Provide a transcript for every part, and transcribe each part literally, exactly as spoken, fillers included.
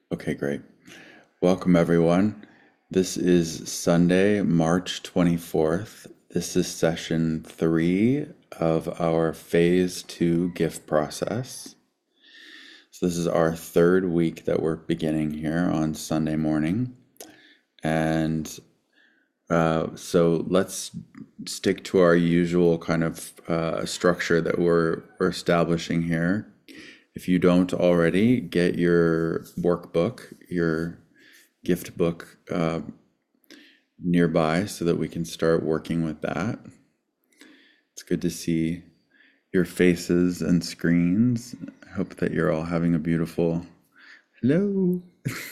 Okay, great. Welcome, everyone. This is Sunday, March twenty-fourth. This is session three of our phase two gift process. So, this is our third week that we're beginning here on Sunday morning. And uh, so, let's stick to our usual kind of uh, structure that we're, we're establishing here. If you don't already, get your workbook, your gift book uh, nearby so that we can start working with that. It's good to see your faces and screens. I hope that you're all having a beautiful hello.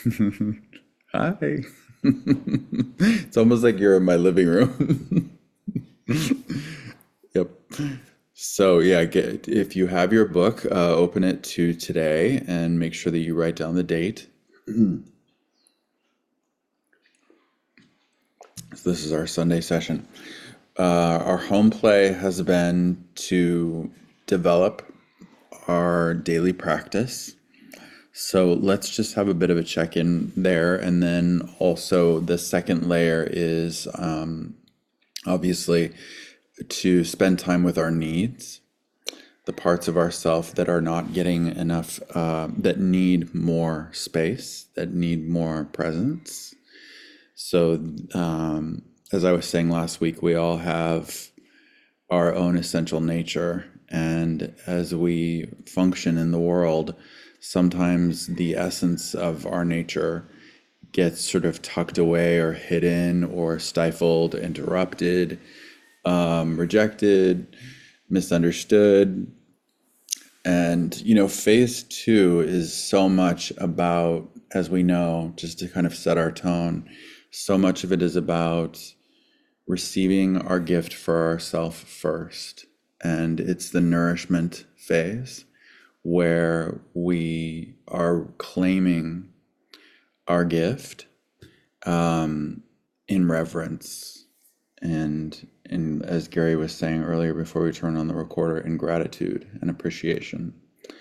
Hi. It's almost like you're in my living room. Yep. So yeah, get, if you have your book, uh, open it to today and make sure that you write down the date. So this is our Sunday session. Uh, our home play has been to develop our daily practice. So let's just have a bit of a check in there. And then also, the second layer is um, obviously to spend time with our needs, the parts of ourself that are not getting enough, uh, that need more space, that need more presence. So, um, as I was saying last week, we all have our own essential nature. And as we function in the world, sometimes the essence of our nature gets sort of tucked away or hidden or stifled, interrupted, um, rejected, misunderstood. And, you know, phase two is so much about, as we know, just to kind of set our tone, so much of it is about receiving our gift for ourself first. And it's the nourishment phase where we are claiming our gift um, in reverence and and as Gary was saying earlier before we turned on the recorder, in gratitude and appreciation.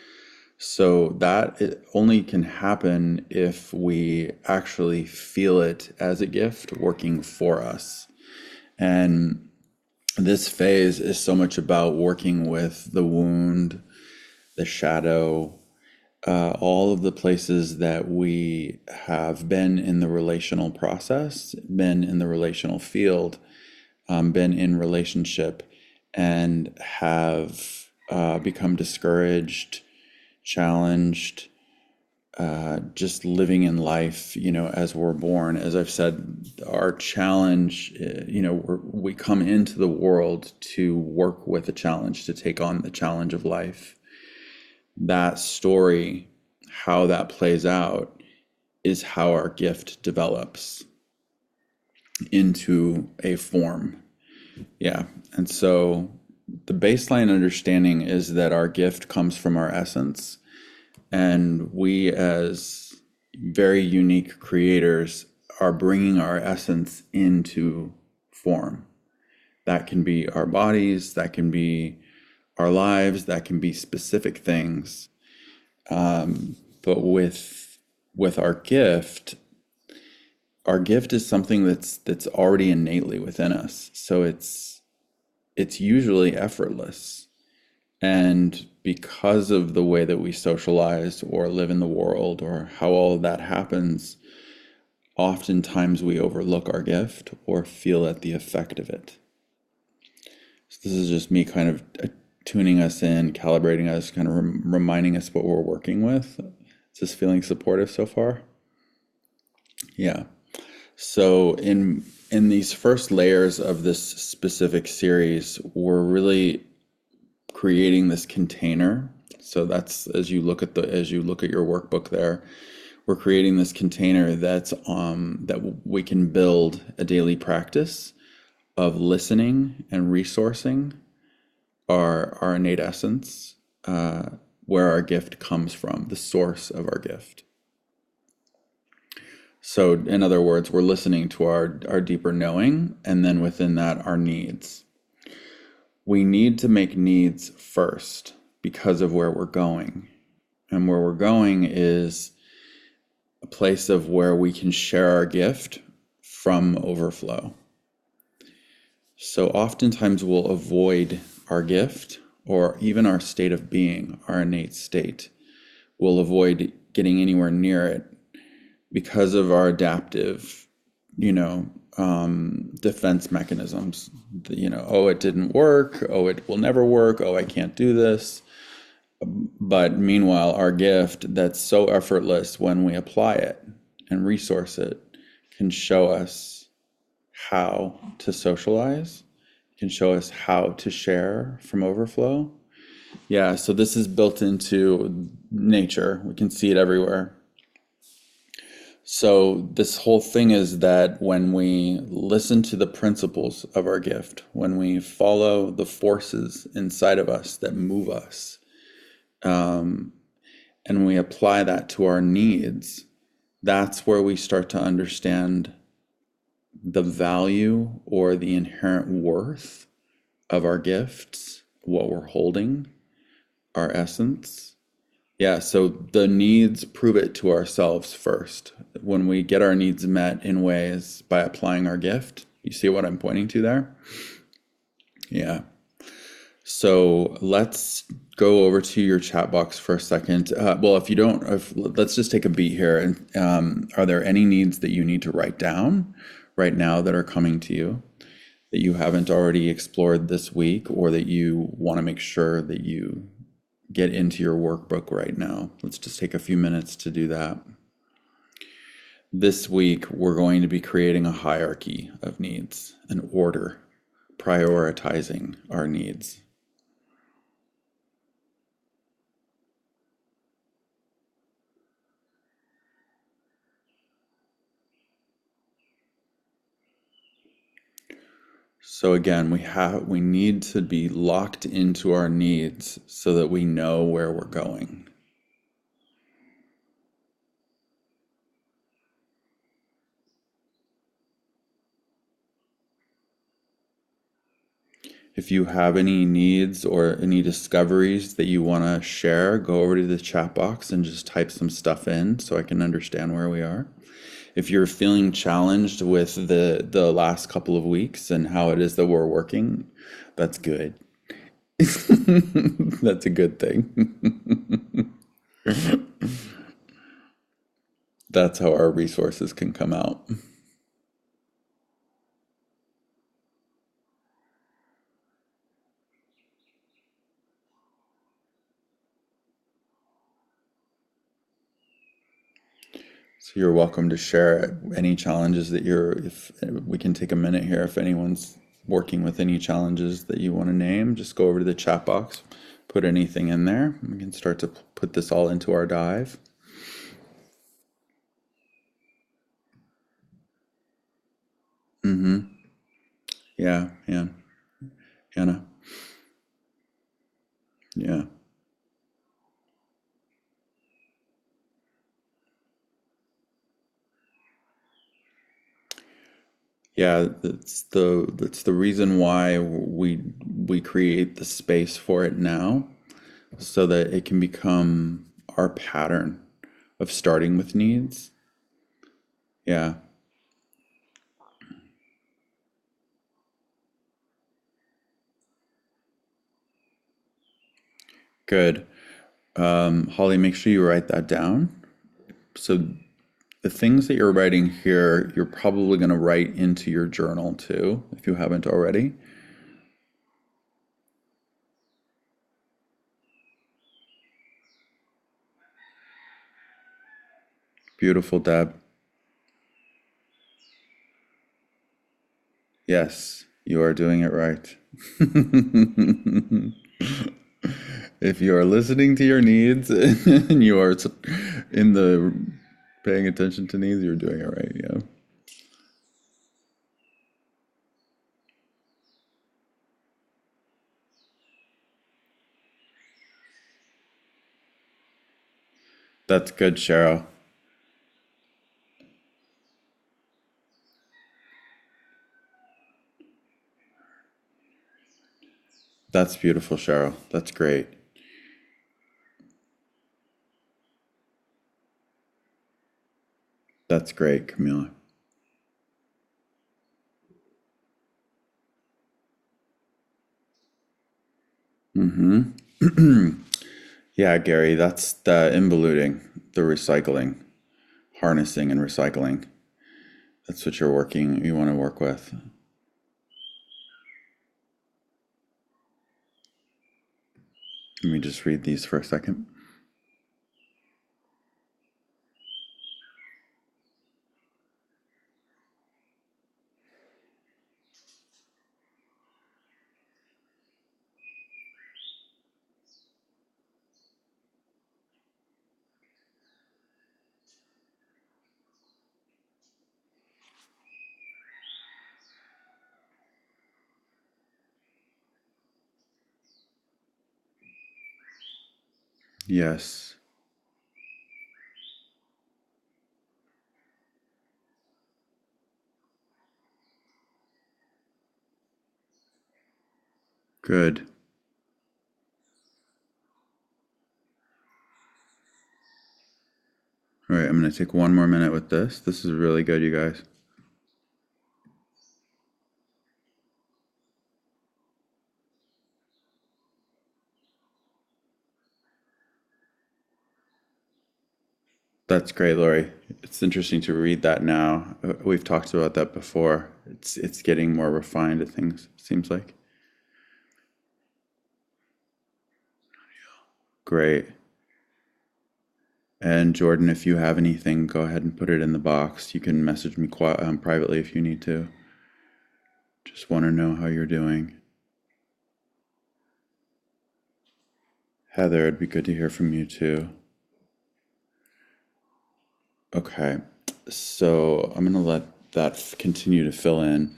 So that it only can happen if we actually feel it as a gift working for us. And this phase is so much about working with the wound, the shadow, uh, all of the places that we have been in the relational process, been in the relational field, um, been in relationship, and have uh, become discouraged, challenged, uh, just living in life, you know, as we're born. As I've said, our challenge, uh, you know, we're, we come into the world to work with a challenge, to take on the challenge of life. That story, how that plays out, is how our gift develops into a form. Yeah. And so the baseline understanding is that our gift comes from our essence. And we, as very unique creators, are bringing our essence into form. That can be our bodies, that can be our lives, that can be specific things. Um, but with with our gift, our gift is something that's that's already innately within us. So it's it's usually effortless. And because of the way that we socialize or live in the world or how all of that happens, oftentimes we overlook our gift or feel at the effect of it. So this is just me kind of uh, tuning us in, calibrating us, kind of rem- reminding us what we're working with. Is this feeling supportive so far? Yeah. So in in these first layers of this specific series, we're really creating this container. So that's as you look at the as you look at your workbook there, we're creating this container that's um that we can build a daily practice of listening and resourcing our our innate essence, uh, where our gift comes from, the source of our gift. So in other words, we're listening to our our deeper knowing, and then within that, our needs. We need to make needs first because of where we're going. And where we're going is place of where we can share our gift from overflow. So oftentimes we'll avoid our gift or even our state of being, our innate state. We'll avoid getting anywhere near it because of our adaptive, you know, um, defense mechanisms. You know, oh, it didn't work. Oh, it will never work. Oh, I can't do this. But meanwhile, our gift that's so effortless when we apply it and resource it can show us how to socialize, can show us how to share from overflow. Yeah, so this is built into nature. We can see it everywhere. So this whole thing is that when we listen to the principles of our gift, when we follow the forces inside of us that move us, um, and we apply that to our needs, that's where we start to understand the value or the inherent worth of our gifts, what we're holding, our essence. Yeah, so the needs prove it to ourselves first. When we get our needs met in ways by applying our gift, you see what I'm pointing to there? Yeah. So let's go over to your chat box for a second. Uh, well, if you don't, if, let's just take a beat here. And um, are there any needs that you need to write down right now that are coming to you that you haven't already explored this week, or that you want to make sure that you get into your workbook right now? Let's just take a few minutes to do that. This week, we're going to be creating a hierarchy of needs, an order, prioritizing our needs. So again, we have we need to be locked into our needs so that we know where we're going. If you have any needs or any discoveries that you want to share, go over to the chat box and just type some stuff in so I can understand where we are. If you're feeling challenged with the the last couple of weeks and how it is that we're working, that's good. That's a good thing. That's how our resources can come out. So you're welcome to share any challenges that you're, if we can take a minute here, if anyone's working with any challenges that you want to name, just go over to the chat box, put anything in there. We can start to put this all into our dive. Mm-hmm. Yeah, yeah, Anna. Yeah. Yeah, that's the that's the reason why we we create the space for it now, so that it can become our pattern of starting with needs. Yeah, good. Um, Holly, make sure you write that down. So the things that you're writing here, you're probably going to write into your journal too, if you haven't already. Beautiful, Deb. Yes, you are doing it right. If you are listening to your needs and you are in the paying attention to needs, you're doing it right. Yeah. That's good, Cheryl. That's beautiful, Cheryl. That's great. That's great, Camila. Yeah, Gary, that's the involuting, the recycling, harnessing and recycling. That's what you're working, you want to work with. Let me just read these for a second. Yes, good. All right, I'm going to take one more minute with this. This is really good, you guys. That's great, Lori. It's interesting to read that now. Uh, We've talked about that before. It's it's getting more refined, it things seems like. Great. And Jordan, if you have anything, go ahead and put it in the box. You can message me qui- um, privately if you need to. Just want to know how you're doing. Heather, it'd be good to hear from you too. Okay, so I'm gonna let that f- continue to fill in.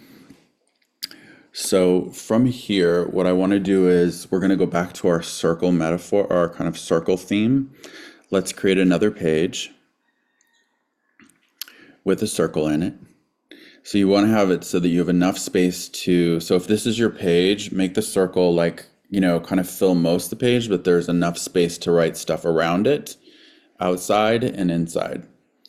So from here, what I want to do is we're going to go back to our circle metaphor, our kind of circle theme. Let's create another page with a circle in it. So you want to have it so that you have enough space to, so if this is your page, make the circle like, you know, kind of fill most of the page, but there's enough space to write stuff around it, outside and inside.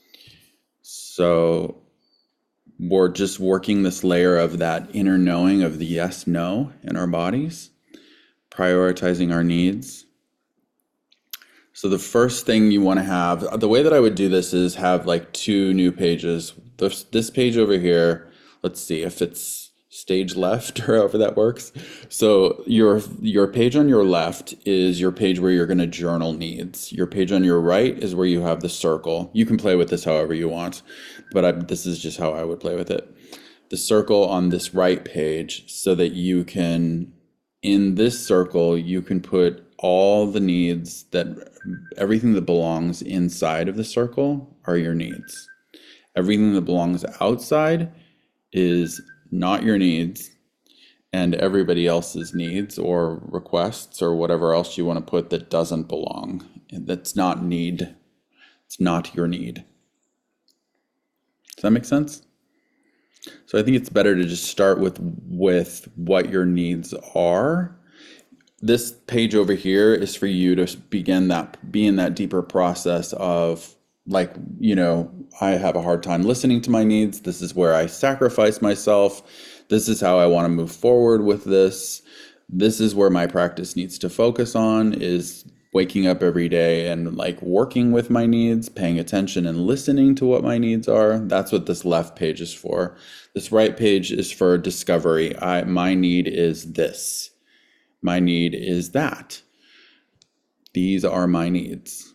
So we're just working this layer of that inner knowing of the yes, no in our bodies, prioritizing our needs. So the first thing you want to have, the way that I would do this is have like two new pages. This, this page over here, let's see if it's stage left or however that works. So your your page on your left is your page where you're going to journal needs. Your page on your right is where you have the circle. You can play with this however you want, but I, this is just how I would play with it. The circle on this right page so that you can, in this circle, you can put all the needs that everything that belongs inside of the circle are your needs. Everything that belongs outside is not your needs, and everybody else's needs or requests or whatever else you want to put that doesn't belong. That's not need. It's not your need. Does that make sense? So I think it's better to just start with with what your needs are. This page over here is for you to begin that be in that deeper process of like, you know, I have a hard time listening to my needs. This is where I sacrifice myself. This is how I want to move forward with this. This is where my practice needs to focus on is waking up every day and like working with my needs, paying attention and listening to what my needs are. That's what this left page is for. This right page is for discovery. I my need is this. My need is that. These are my needs.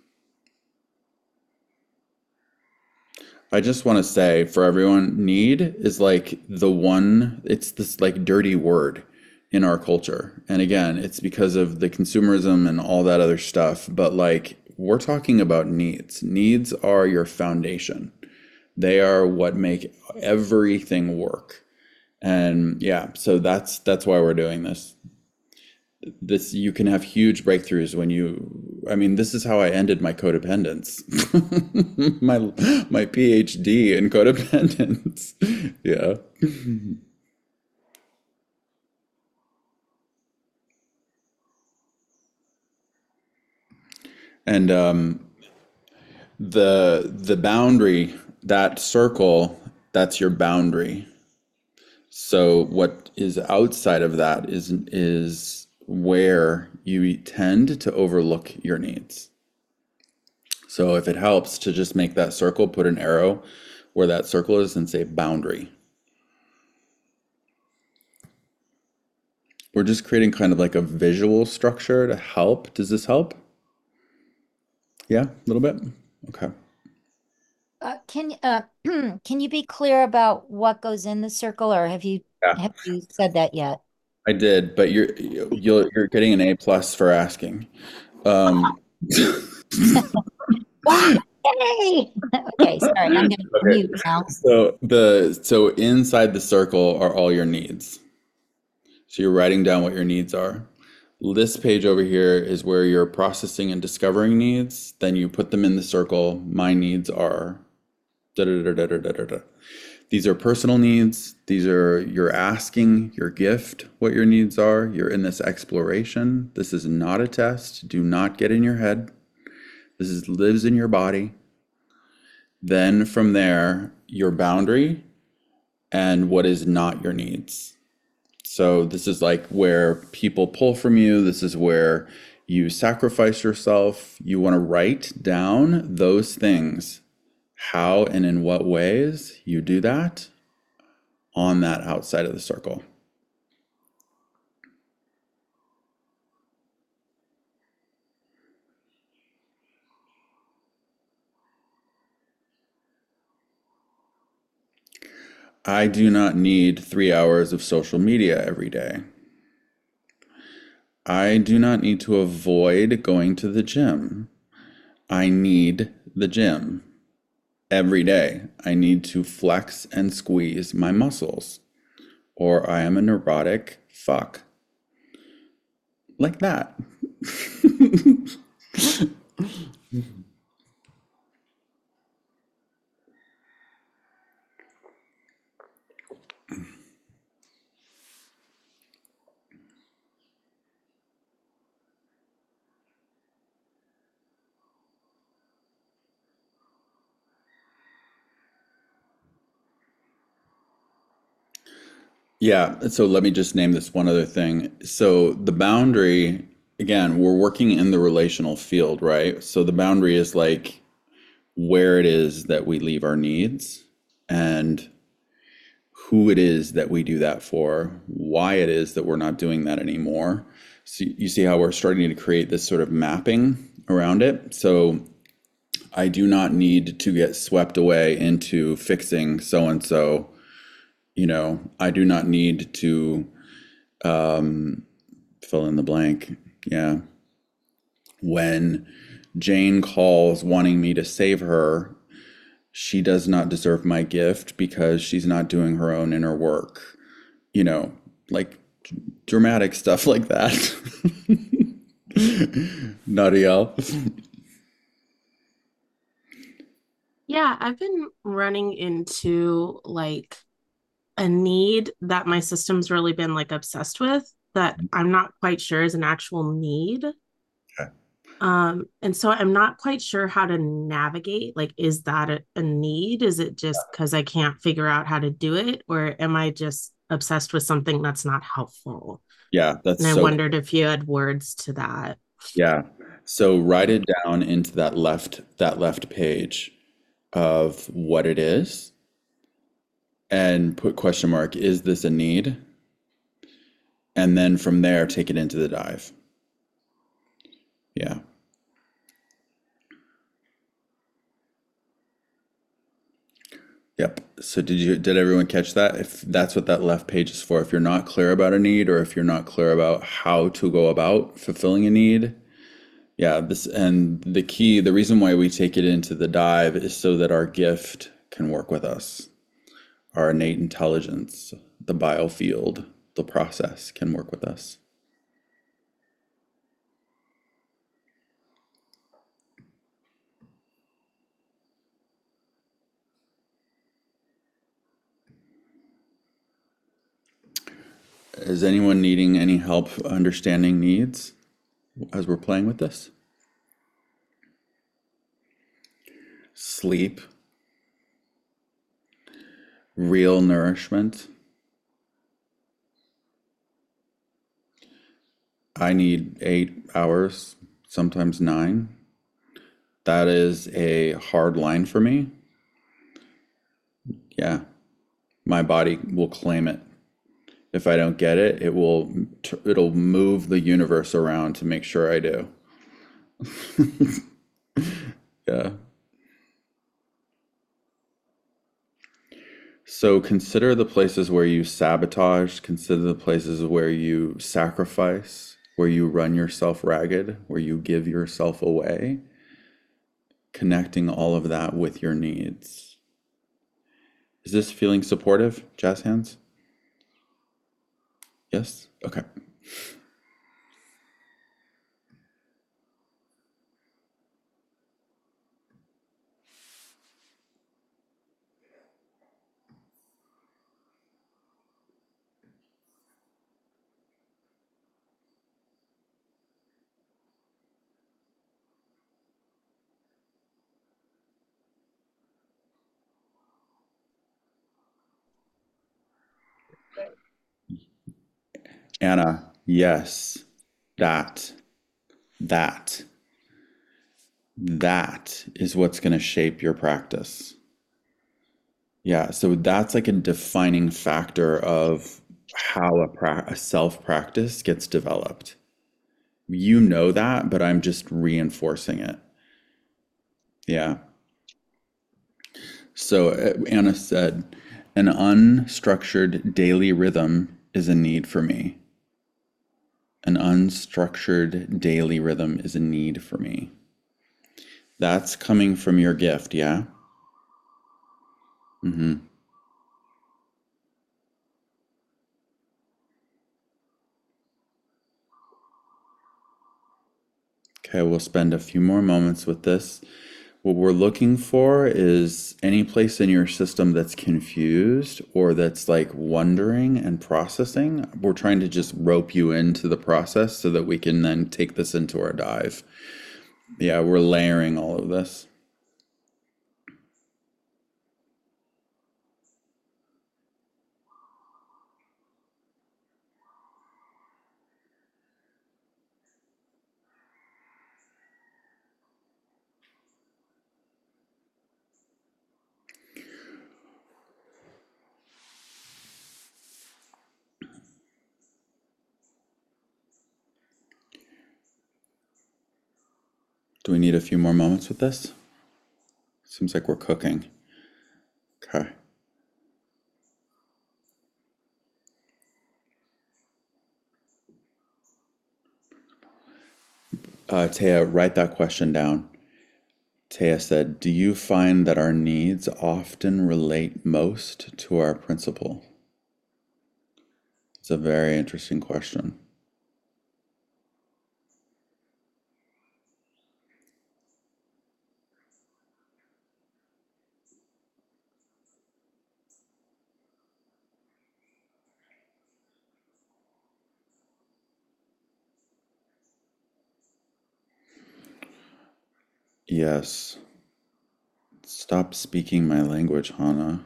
I just want to say for everyone, need is like the one, it's this like dirty word in our culture. And again, it's because of the consumerism and all that other stuff. But like, we're talking about needs. Needs are your foundation, they are what make everything work. And yeah, so that's that's why we're doing this. This you can have huge breakthroughs when you I mean this is how I ended my codependence. my my PhD in codependence. Yeah. And um the the boundary that circle, that's your boundary. So what is outside of that is is where you tend to overlook your needs. So if it helps to just make that circle, put an arrow where that circle is and say boundary. We're just creating kind of like a visual structure to help. Does this help? Yeah, a little bit. Okay. Uh, can uh can you be clear about what goes in the circle, or have you Yeah, have you said that yet? I did, but you're you're you're getting an A plus for asking. Um, Wow. Yay! Okay, sorry, I'm gonna okay. mute now. So the so inside the circle are all your needs. So you're writing down what your needs are. This page over here is where you're processing and discovering needs. Then you put them in the circle. My needs are da da da da da da da. da. These are personal needs. These are you're asking your gift what your needs are. You're in this exploration. This is not a test. Do not get in your head. This is lives in your body. Then from there, your boundary and what is not your needs. So this is like where people pull from you. This is where you sacrifice yourself. You want to write down those things, how and in what ways you do that on that outside of the circle. I do not need three hours of social media every day. I do not need to avoid going to the gym. I need the gym every day. I need to flex and squeeze my muscles, or I am a neurotic fuck. Like that. Yeah, so let me just name this one other thing. So the boundary, again, we're working in the relational field, right? So the boundary is like where it is that we leave our needs and who it is that we do that for, why it is that we're not doing that anymore. So you see how we're starting to create this sort of mapping around it. So I do not need to get swept away into fixing so and so. You know, I do not need to um, fill in the blank. Yeah. When Jane calls wanting me to save her, she does not deserve my gift because she's not doing her own inner work. You know, like dramatic stuff like that. Nadiel. Yeah, I've been running into like a need that my system's really been like obsessed with that I'm not quite sure is an actual need. Okay. Um, and so I'm not quite sure how to navigate. Like, is that a, a need? Is it just because I can't figure out how to do it? Or am I just obsessed with something that's not helpful? Yeah, that's And I so, wondered if you had words to that. yeah. So write it down into that left that left page of what it is and put question mark, is this a need? And then from there take it into the dive. Yeah. Yep. So did you did everyone catch that? If that's what that left page is for, if you're not clear about a need or if you're not clear about how to go about fulfilling a need, yeah, this and the key, the reason why we take it into the dive is so that our gift can work with us. Our innate intelligence, the biofield, the process can work with us. Is anyone needing any help understanding needs as we're playing with this? Sleep. real nourishment. I need eight hours, sometimes nine. That is a hard line for me. Yeah, my body will claim it. If I don't get it, it will it'll move the universe around to make sure I do. Yeah. So consider the places where you sabotage, consider the places where you sacrifice, where you run yourself ragged, where you give yourself away, connecting all of that with your needs. Is this feeling supportive, jazz hands? Yes? Okay. Anna, yes, that, that, that is what's going to shape your practice. Yeah, so that's like a defining factor of how a, pra- a self practice gets developed. You know that, but I'm just reinforcing it. Yeah. So uh, Anna said, an unstructured daily rhythm is a need for me. An unstructured daily rhythm is a need for me. That's coming from your gift, yeah? Mm-hmm. Okay, we'll spend a few more moments with this. What we're looking for is any place in your system that's confused or that's like wondering and processing. We're trying to just rope you into the process so that we can then take this into our dive. Yeah, we're layering all of this. Do we need a few more moments with this? Seems like we're cooking. Okay. Uh, Taya, write that question down. Taya said, do you find that our needs often relate most to our principle? It's a very interesting question. Yes. Stop speaking my language, Hannah.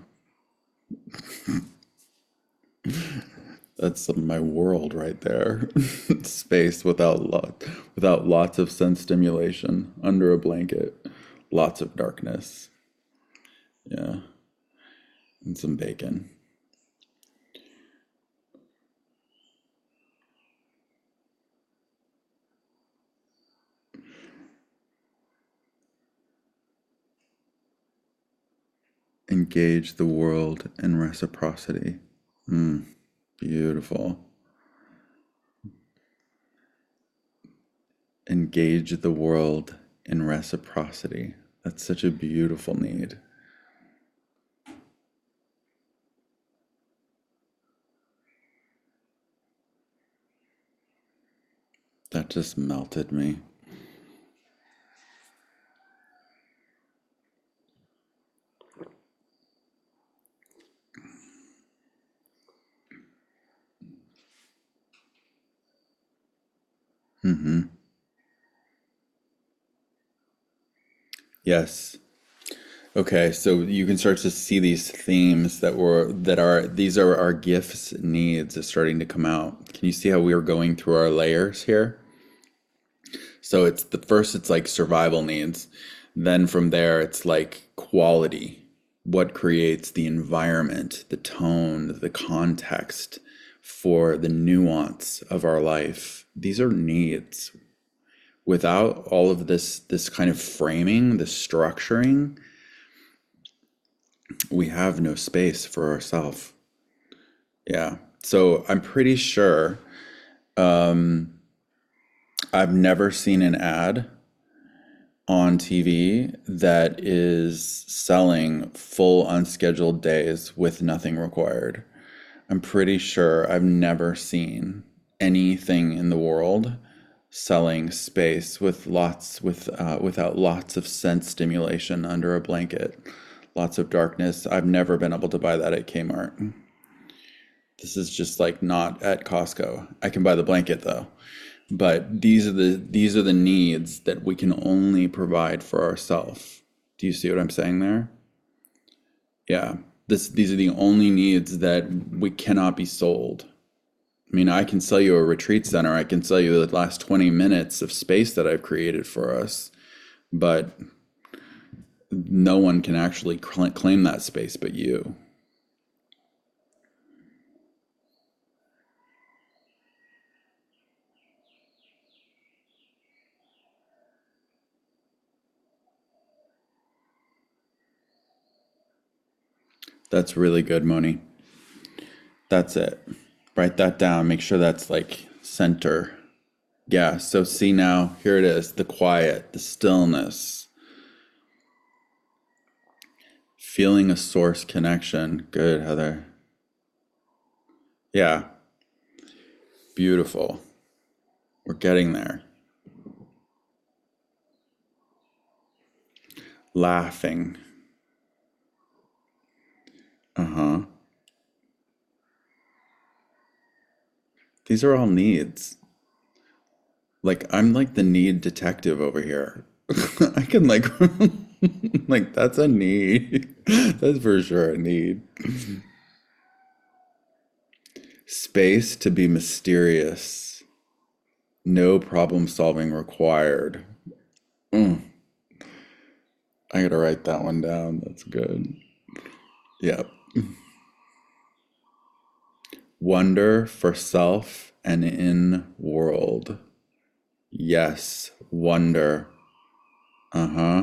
That's my world right there. Space without lot, without lots of sense stimulation under a blanket, lots of darkness. Yeah, and some bacon. Engage the world in reciprocity. Mm, beautiful. Engage the world in reciprocity. That's such a beautiful need. That just melted me. Mm-hmm. Yes. Okay, so you can start to see these themes that were that are these are our gifts needs is starting to come out. Can you see how we are going through our layers here? So it's the first, it's like survival needs. Then from there, it's like quality. What creates the environment, the tone, the context for the nuance of our life. These are needs. Without all of this, this kind of framing, the structuring, we have no space for ourselves. Yeah. So I'm pretty sure I've never seen an ad on T V that is selling full unscheduled days with nothing required. I'm pretty sure I've never seen anything in the world selling space with lots with uh, without lots of sense stimulation under a blanket, lots of darkness. I've never been able to buy that at Kmart. This is just like not at Costco. I can buy the blanket though. But these are the these are the needs that we can only provide for ourselves. Do you see what I'm saying there? Yeah. This these are the only needs that we cannot be sold. I mean, I can sell you a retreat center. I can sell you the last twenty minutes of space that I've created for us, but no one can actually cl- claim that space but you. That's really good, Moni. That's it. Write that down. Make sure that's like center. Yeah, so see now, here it is, the quiet, the stillness, feeling a source connection. Good, Heather. Yeah, beautiful. We're getting there. Laughing. Uh-huh. These are all needs. Like I'm like the need detective over here. I can like like that's a need. That's for sure a need. Space to be mysterious. No problem solving required. Mm, I gotta write that one down. That's good. Yep. Wonder for self and in world. Yes, wonder. Uh-huh.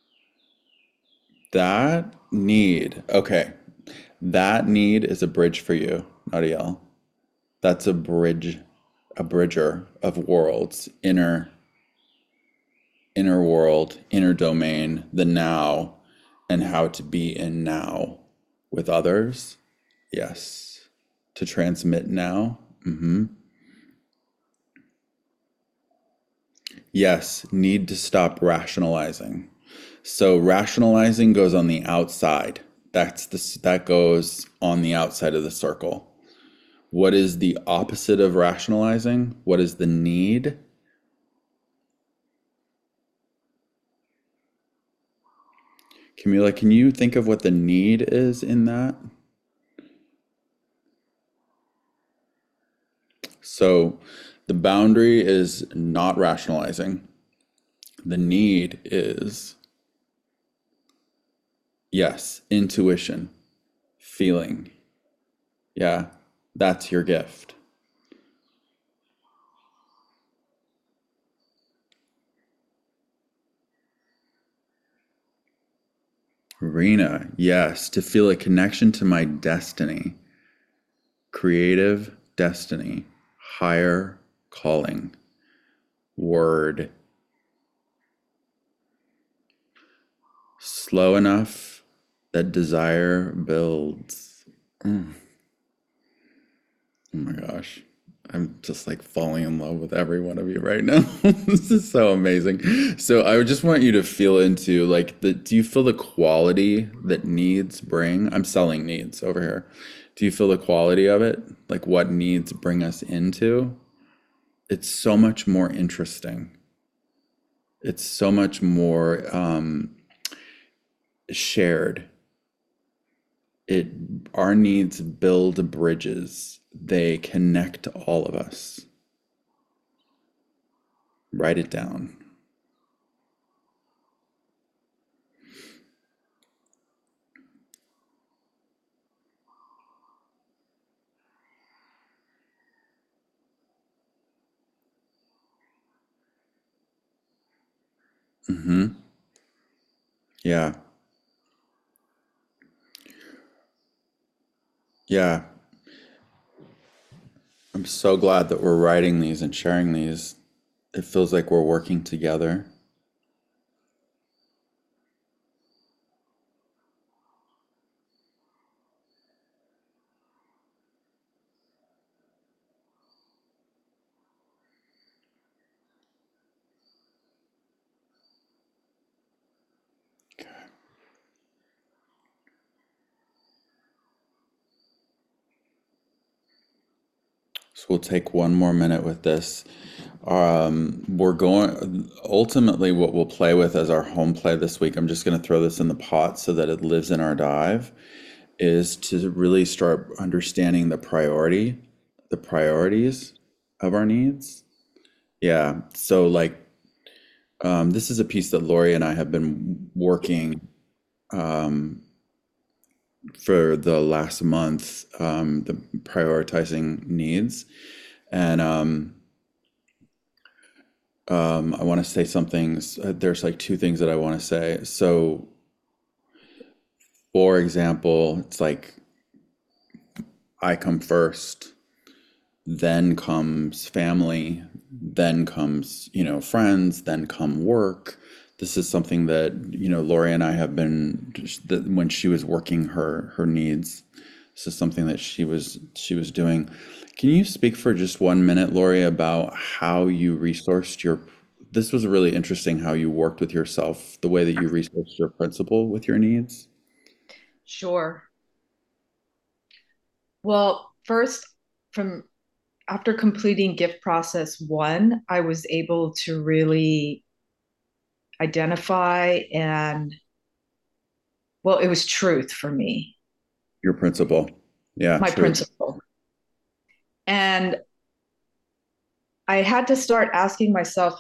That need. Okay. That need is a bridge for you, Nadiel. That's a bridge, a bridger of worlds, inner inner world, inner domain, the now, and how to be in now with others. Yes. To transmit now. Mm-hmm. Yes. Need to stop rationalizing. So rationalizing goes on the outside. That's the that goes on the outside of the circle. What is the opposite of rationalizing? What is the need? Camila, can you think of what the need is in that? So the boundary is not rationalizing. The need is, yes, intuition, feeling. Yeah, that's your gift. Rena, yes, to feel a connection to my destiny, creative destiny, higher calling, word, slow enough that desire builds. Mm. Oh my gosh. I'm just like falling in love with every one of you right now. This is so amazing. So I would just want you to feel into like the do you feel the quality that needs bring? I'm selling needs over here. Do you feel the quality of it? Like what needs bring us into? It's so much more interesting. It's so much more um shared. It our needs build bridges. They connect all of us. Write it down. Mm-hmm. Yeah. Yeah. I'm so glad that we're writing these and sharing these. It feels like we're working together. So we'll take one more minute with this. Um, we're going, ultimately, what we'll play with as our home play this week, I'm just going to throw this in the pot so that it lives in our dive, is to really start understanding the priority, the priorities of our needs. Yeah. So, like, um, this is a piece that Lori and I have been working um, for the last month, um, the prioritizing needs. And um, um, I want to say some things. Uh, There's like two things that I want to say. So, for example, it's like I come first, then comes family, then comes, you know, friends, then come work. This is something that, you know, Lori and I have been that when she was working her her needs. This is something that she was she was doing. Can you speak for just one minute, Lori, about how you resourced your, this was really interesting how you worked with yourself, the way that you resourced your principal with your needs? Sure. Well, first, from after completing gift process one, I was able to really identify and, well, it was truth for me, Your principal. Yeah, my true. principle. And I had to start asking myself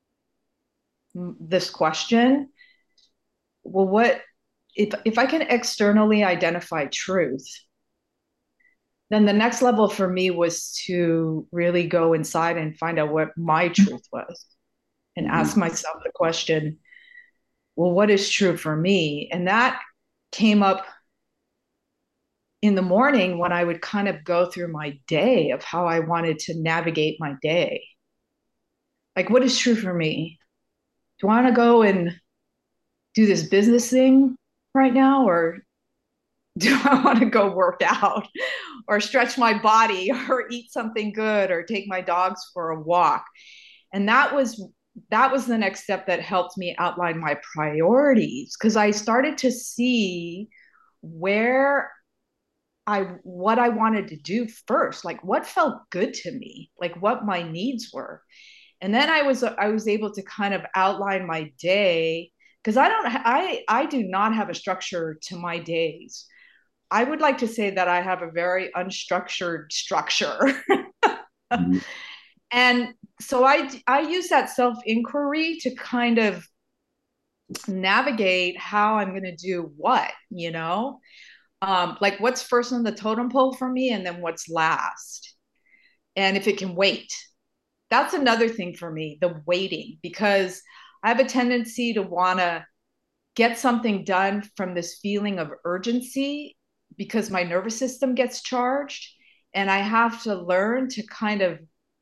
this question. Well, what if if I can externally identify truth, then the next level for me was to really go inside and find out what my truth was and Hmm. ask myself the question, well, what is true for me? And that came up in the morning when I would kind of go through my day of how I wanted to navigate my day. Like, what is true for me? Do I want to go and do this business thing right now? Or do I want to go work out or stretch my body or eat something good or take my dogs for a walk? And that was that was the next step that helped me outline my priorities because I started to see where I what I wanted to do first, like what felt good to me, like what my needs were. And then I was I was able to kind of outline my day because I don't I I do not have a structure to my days. I would like to say that I have a very unstructured structure. Hmm. And so I I use that self inquiry to kind of navigate how I'm going to do what, you know? Um, like what's first on the totem pole for me and then what's last. And if it can wait. That's another thing for me, the waiting, because I have a tendency to want to get something done from this feeling of urgency because my nervous system gets charged. And I have to learn to kind of,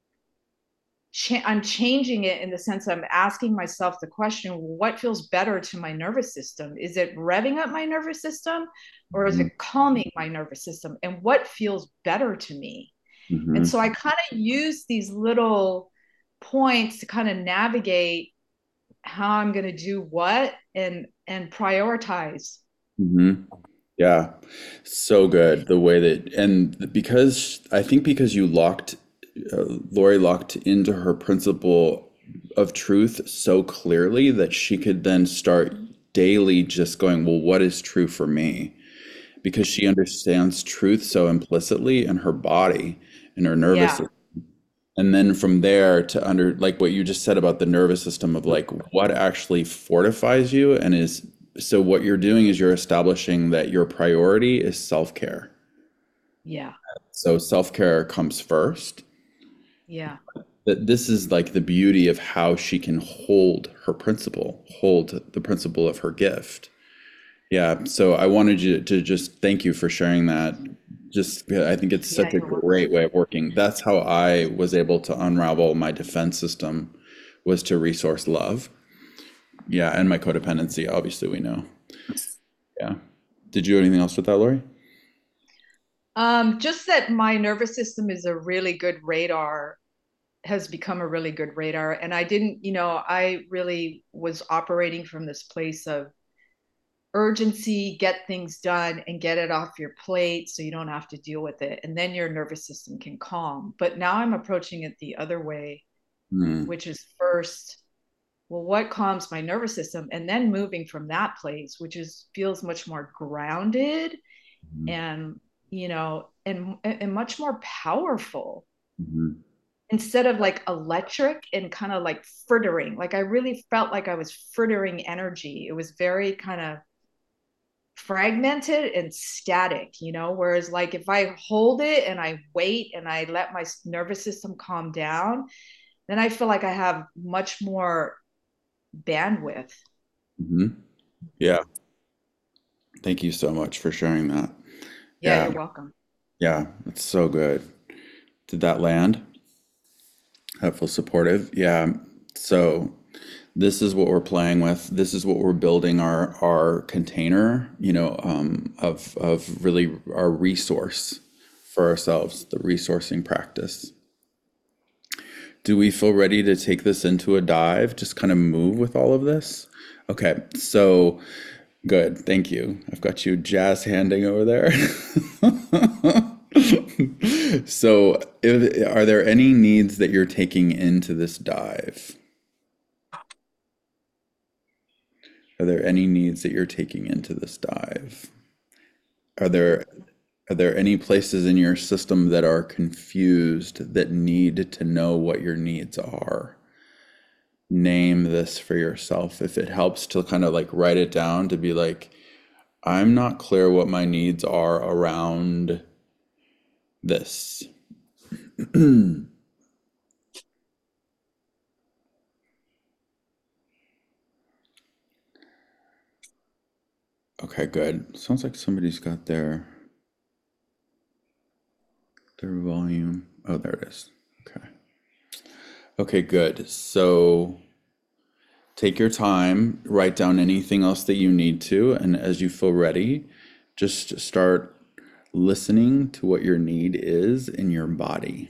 cha- I'm changing it in the sense I'm asking myself the question, what feels better to my nervous system? Is it revving up my nervous system or is Hmm. it calming my nervous system? And what feels better to me? And Hmm. so I kind of use these little points to kind of navigate how I'm going to do what and and prioritize. Hmm. Yeah, so good. The way that, and because I think because you locked, uh, Lori locked into her principle of truth so clearly that she could then start daily just going, well, what is true for me? Because she understands truth so implicitly in her body, in her nervous Yeah. system. And then from there to under, like what you just said about the nervous system of like what actually fortifies you and is, so what you're doing is you're establishing that your priority is self-care. Yeah. So self-care comes first. Yeah. That this is like the beauty of how she can hold her principle, hold the principle of her gift. Yeah. So I wanted you to just thank you for sharing that. Just, I think it's Yeah, such a you're welcome. great way of working. That's how I was able to unravel my defense system, was to resource love. Yeah. And my codependency, obviously, we know. Yeah. Did you do anything else with that, Lori? Um, just that my nervous system is a really good radar, has become a really good radar. And I didn't, you know, I really was operating from this place of urgency, get things done and get it off your plate so you don't have to deal with it. And then your nervous system can calm. But now I'm approaching it the other way, Mm, which is first, well, what calms my nervous system? And then moving from that place, which is feels much more grounded mhm, and, you know, and and much more powerful, mhm, instead of like electric and kind of like frittering. Like I really felt like I was frittering energy. It was very kind of fragmented and static, you know, whereas like if I hold it and I wait and I let my nervous system calm down, then I feel like I have much more bandwidth. mhm. Yeah. Thank you so much for sharing that. Yeah, Yeah. you're welcome. Yeah. It's so good. Did that land? Helpful, supportive. Yeah. So this is what we're playing with. This is what we're building our our container, you know, um, of of really our resource for ourselves, the resourcing practice. Do we feel ready to take this into a dive? Just kind of move with all of this? Okay, so good. Thank you. I've got you jazz handing over there. So, if, are there any needs that you're taking into this dive? Are there any needs that you're taking into this dive? Are there are there any places in your system that are confused that need to know what your needs are? Name this for yourself. If it helps to kind of like write it down, to be like, I'm not clear what my needs are around this. Okay, good. Sounds like somebody's got their their volume. Oh, there it is. Okay. Okay, good. So take your time, write down anything else that you need to, and as you feel ready, just start listening to what your need is in your body.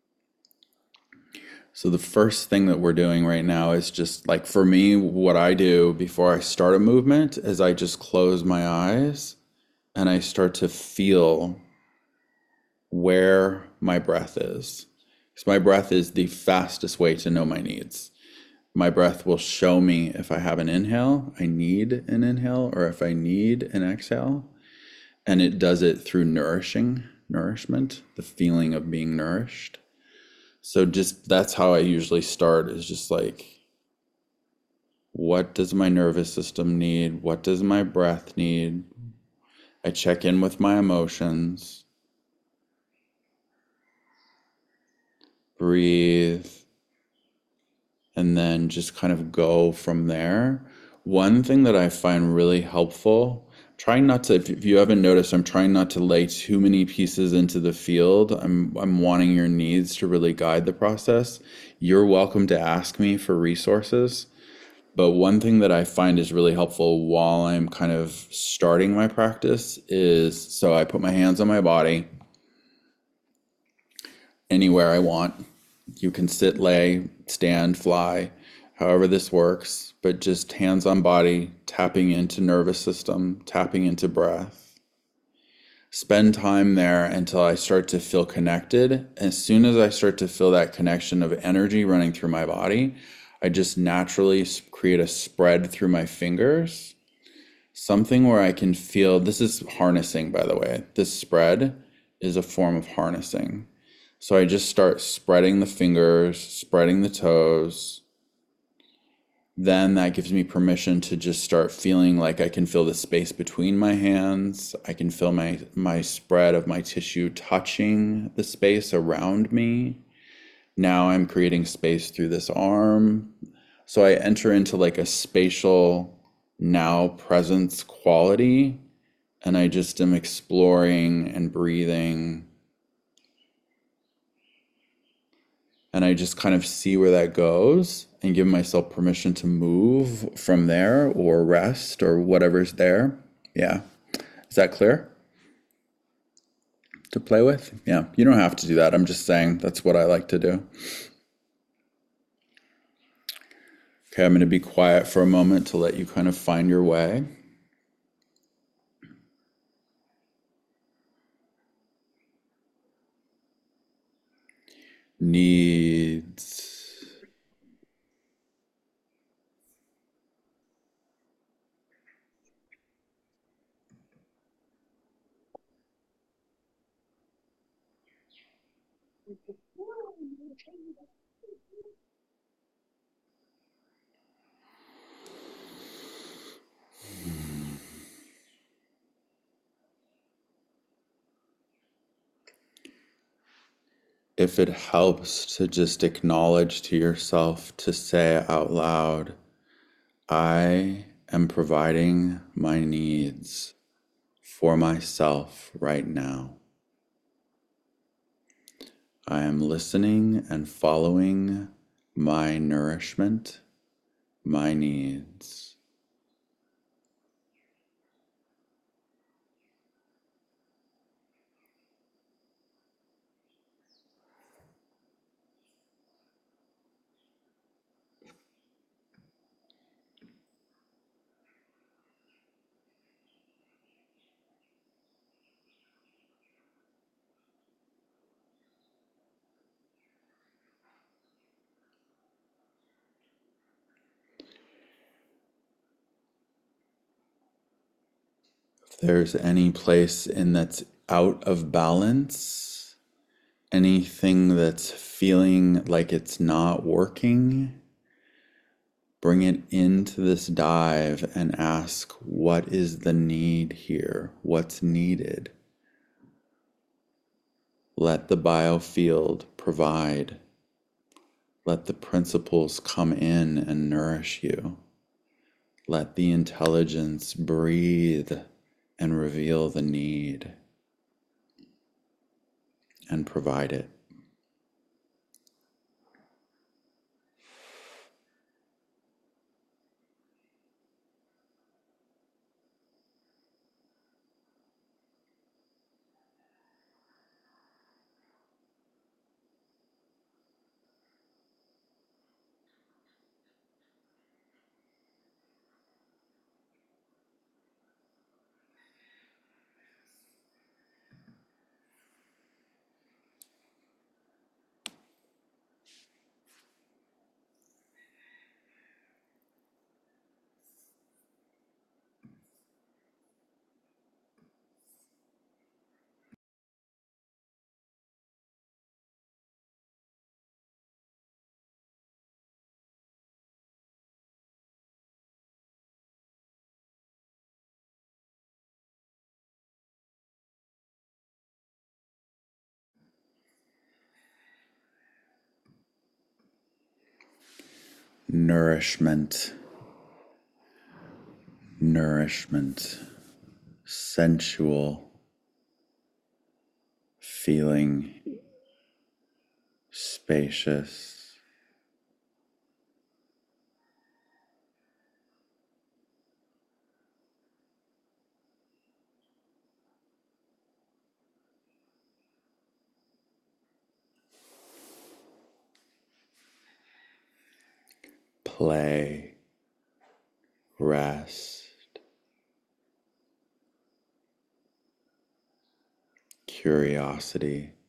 So the first thing that we're doing right now is just like, for me, what I do before I start a movement is I just close my eyes and I start to feel where my breath is. Because my breath is the fastest way to know my needs. My breath will show me if I have an inhale, I need an inhale, or if I need an exhale. And it does it through nourishing, nourishment, the feeling of being nourished. So just that's how I usually start, is just like, what does my nervous system need? What does my breath need? I check in with my emotions. Breathe, and then just kind of go from there. One thing that I find really helpful, trying not to, if if you haven't noticed, I'm trying not to lay too many pieces into the field. I'm I'm wanting your needs to really guide the process. You're welcome to ask me for resources, but one thing that I find is really helpful while I'm kind of starting my practice is, so I put my hands on my body anywhere I want. You can sit, lay, stand, fly, however this works, but just hands on body, tapping into nervous system, tapping into breath. Spend time there until I start to feel connected. As soon as I start to feel that connection of energy running through my body, I just naturally create a spread through my fingers something where I can feel this is harnessing, by the way. This spread is a form of harnessing. So I just start spreading the fingers, spreading the toes. Then that gives me permission to just start feeling like I can feel the space between my hands. I can feel my, my spread of my tissue touching the space around me. Now I'm creating space through this arm. So I enter into like a spatial now presence quality, and I just am exploring and breathing. And I just kind of see where that goes and give myself permission to move from there or rest or whatever's there. Yeah. Is that clear to play with? Yeah. You don't have to do that. I'm just saying that's what I like to do. Okay, I'm going to be quiet for a moment to let you kind of find your way. Needs. If it helps to just acknowledge to yourself, to say out loud, I am providing my needs for myself right now. I am listening and following my nourishment, my needs. If there's any place in that's out of balance, anything that's feeling like it's not working, bring it into this dive and ask, what is the need here? What's needed? Let the biofield provide. Let the principles come in and nourish you. Let the intelligence breathe and reveal the need and provide it. Nourishment, nourishment, sensual, feeling spacious. Play, rest, curiosity.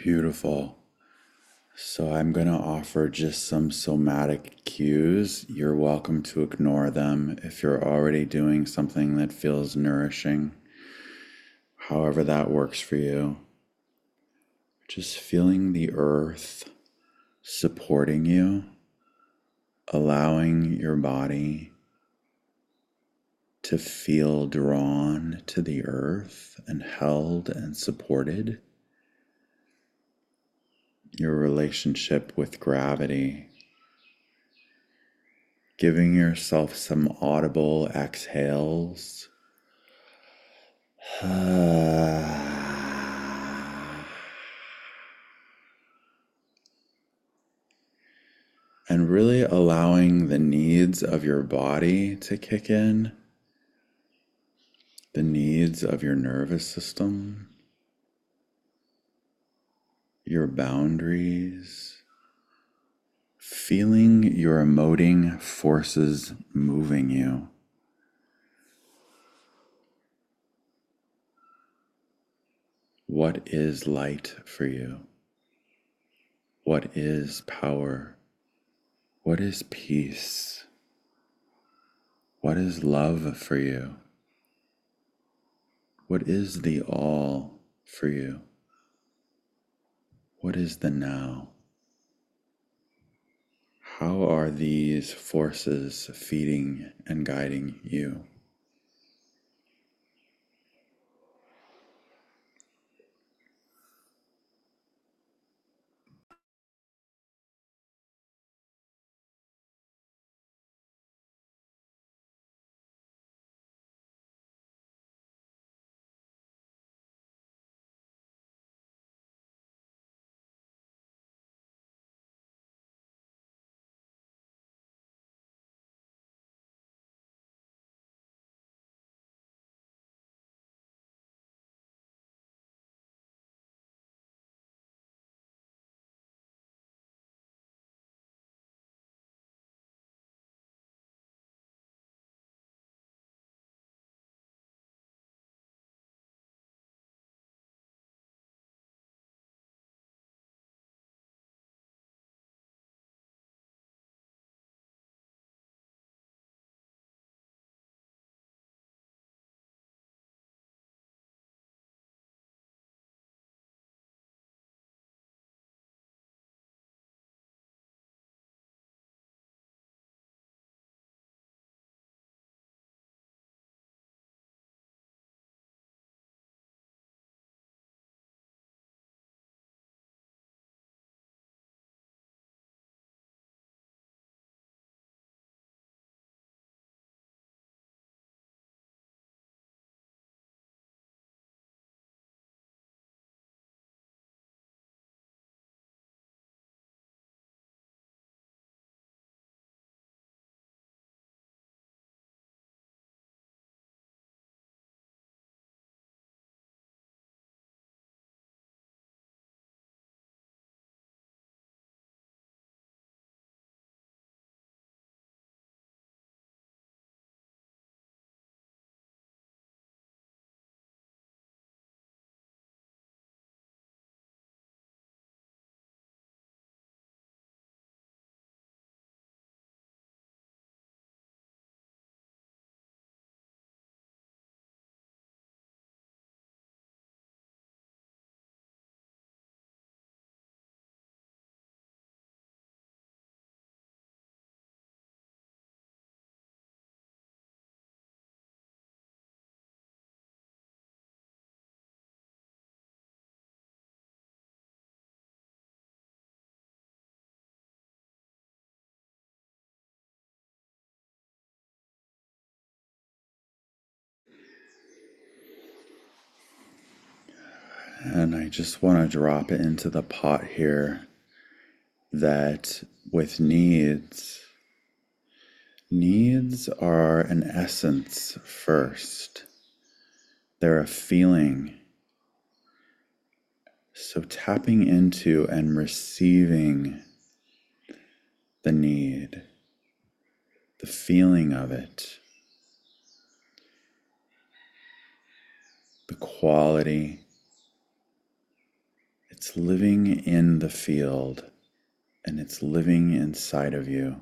Beautiful. So I'm going to offer just some somatic cues. You're welcome to ignore them if you're already doing something that feels nourishing, however that works for you. Just feeling the earth supporting you, allowing your body to feel drawn to the earth and held and supported. Your relationship with gravity, giving yourself some audible exhales. And really allowing the needs of your body to kick in, the needs of your nervous system, your boundaries, feeling your emoting forces moving you. What is light for you? What is power? What is peace? What is love for you? What is the all for you? What is the now? How are these forces feeding and guiding you? And I just want to drop it into the pot here that with needs, needs are an essence first. They're a feeling. So tapping into and receiving the need, the feeling of it, the quality, It's living in the field and it's living inside of you.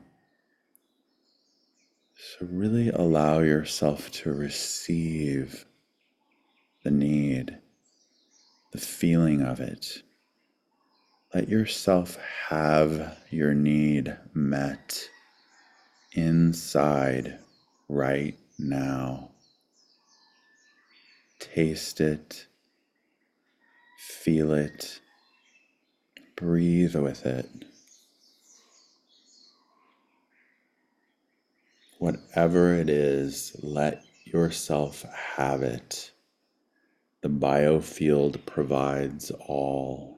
So really allow yourself to receive the need, the feeling of it. Let yourself have your need met inside right now. Taste it, feel it, breathe with it. Whatever it is, let yourself have it. The biofield provides all.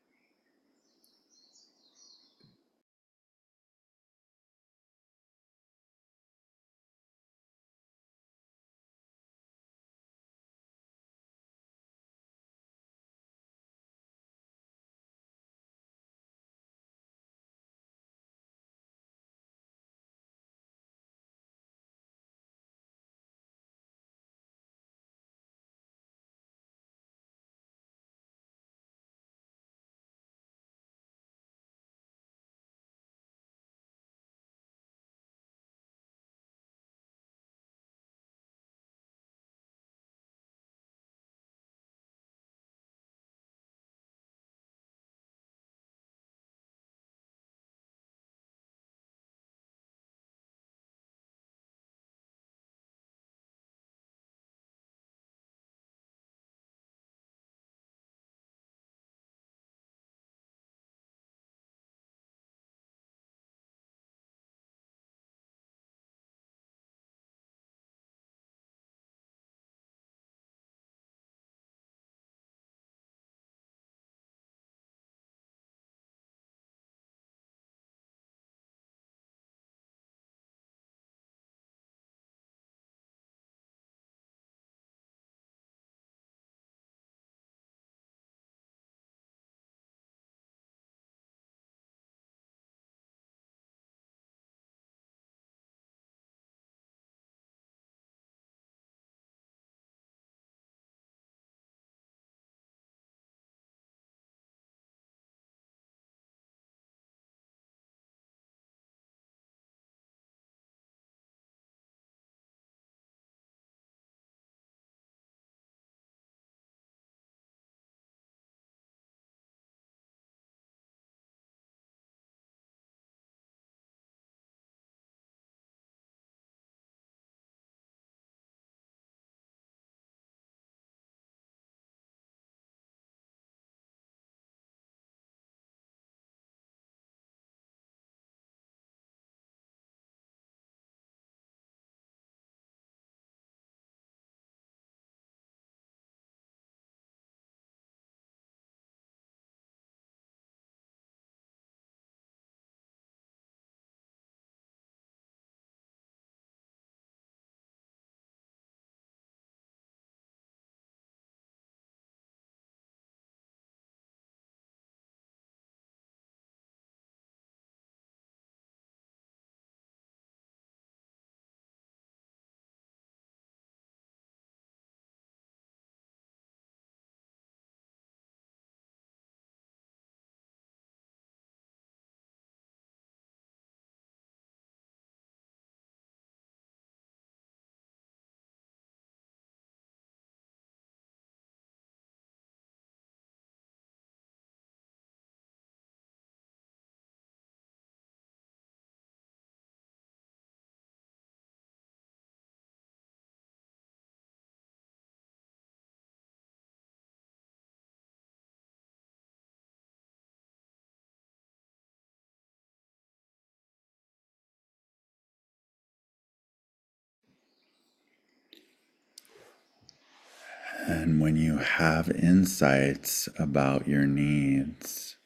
And when you have insights about your needs,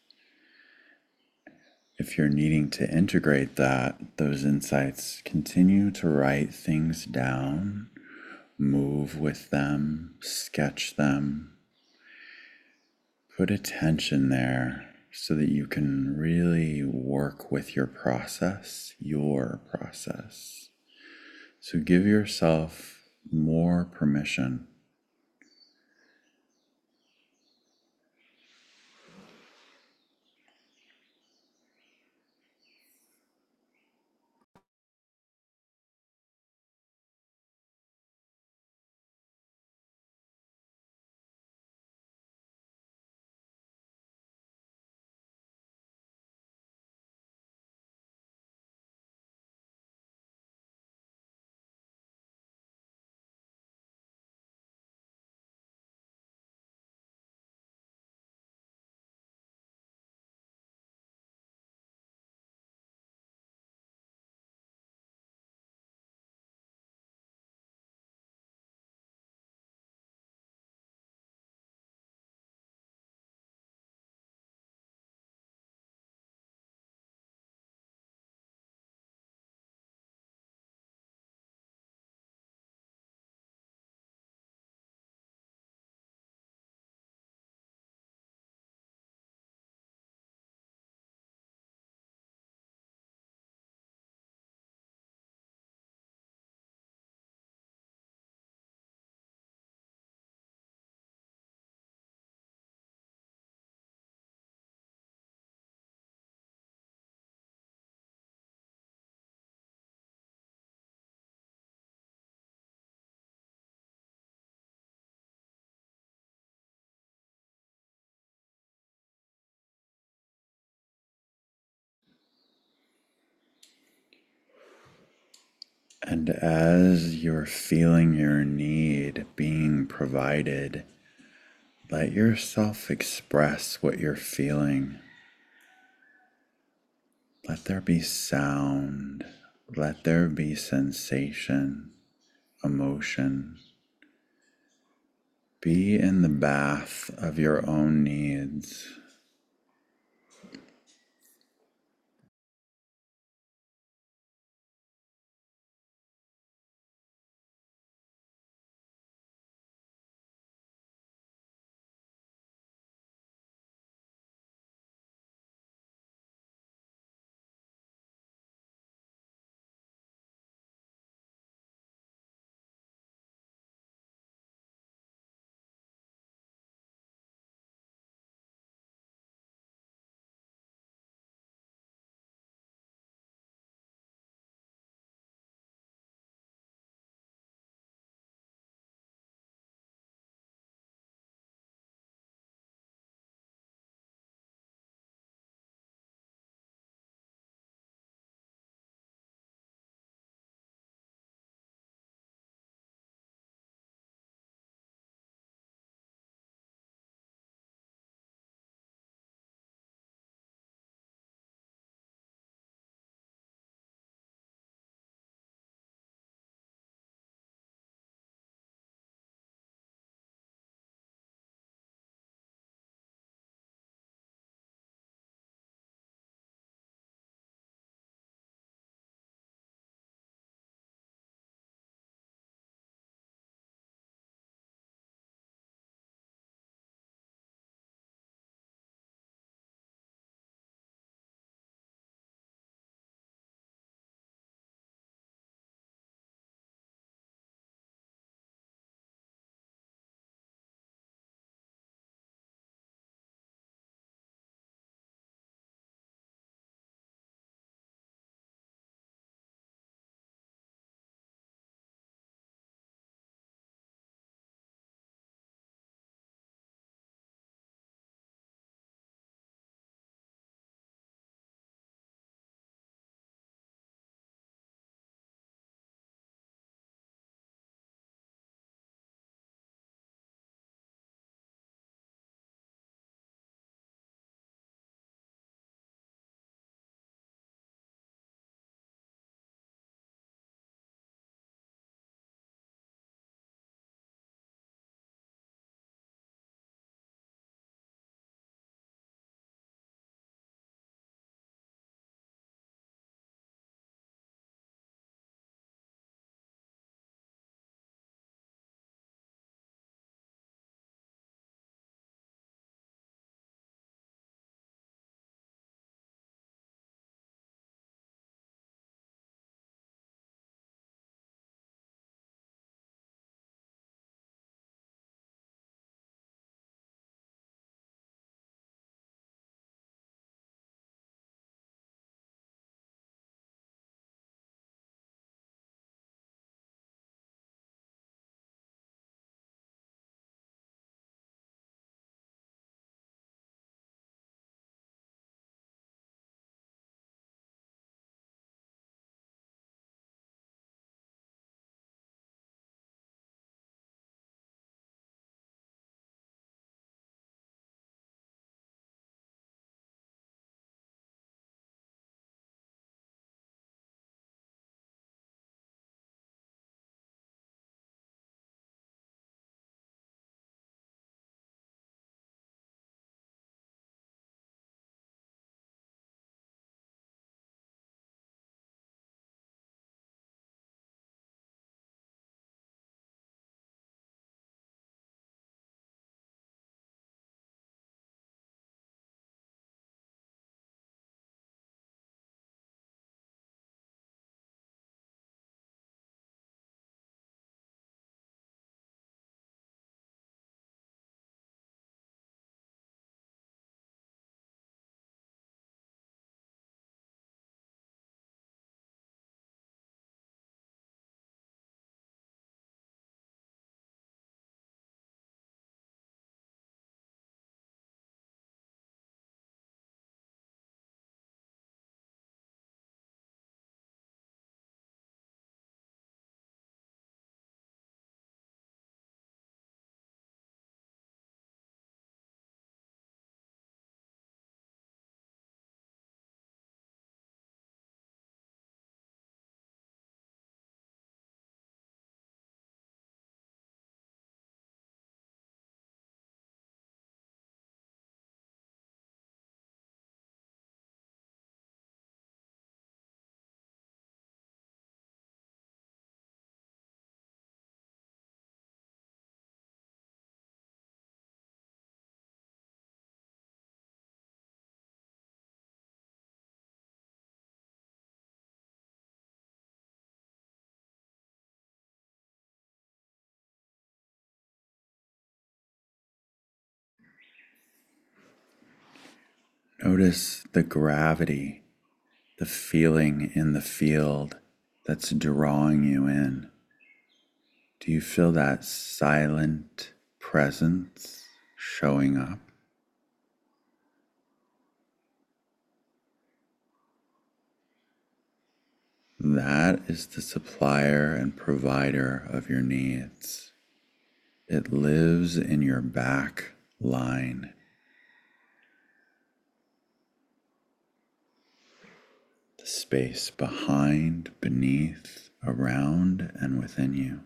if you're needing to integrate that, those insights, continue to write things down, move with them, sketch them, put attention there so that you can really work with your process, your process. So give yourself more permission. And as you're feeling your need being provided, let yourself express what you're feeling. Let there be sound. Let there be sensation, emotion. Be in the bath of your own needs. Notice the gravity, the feeling in the field that's drawing you in. Do you feel that silent presence showing up? That is the supplier and provider of your needs. It lives in your back line. The space behind, beneath, around, and within you.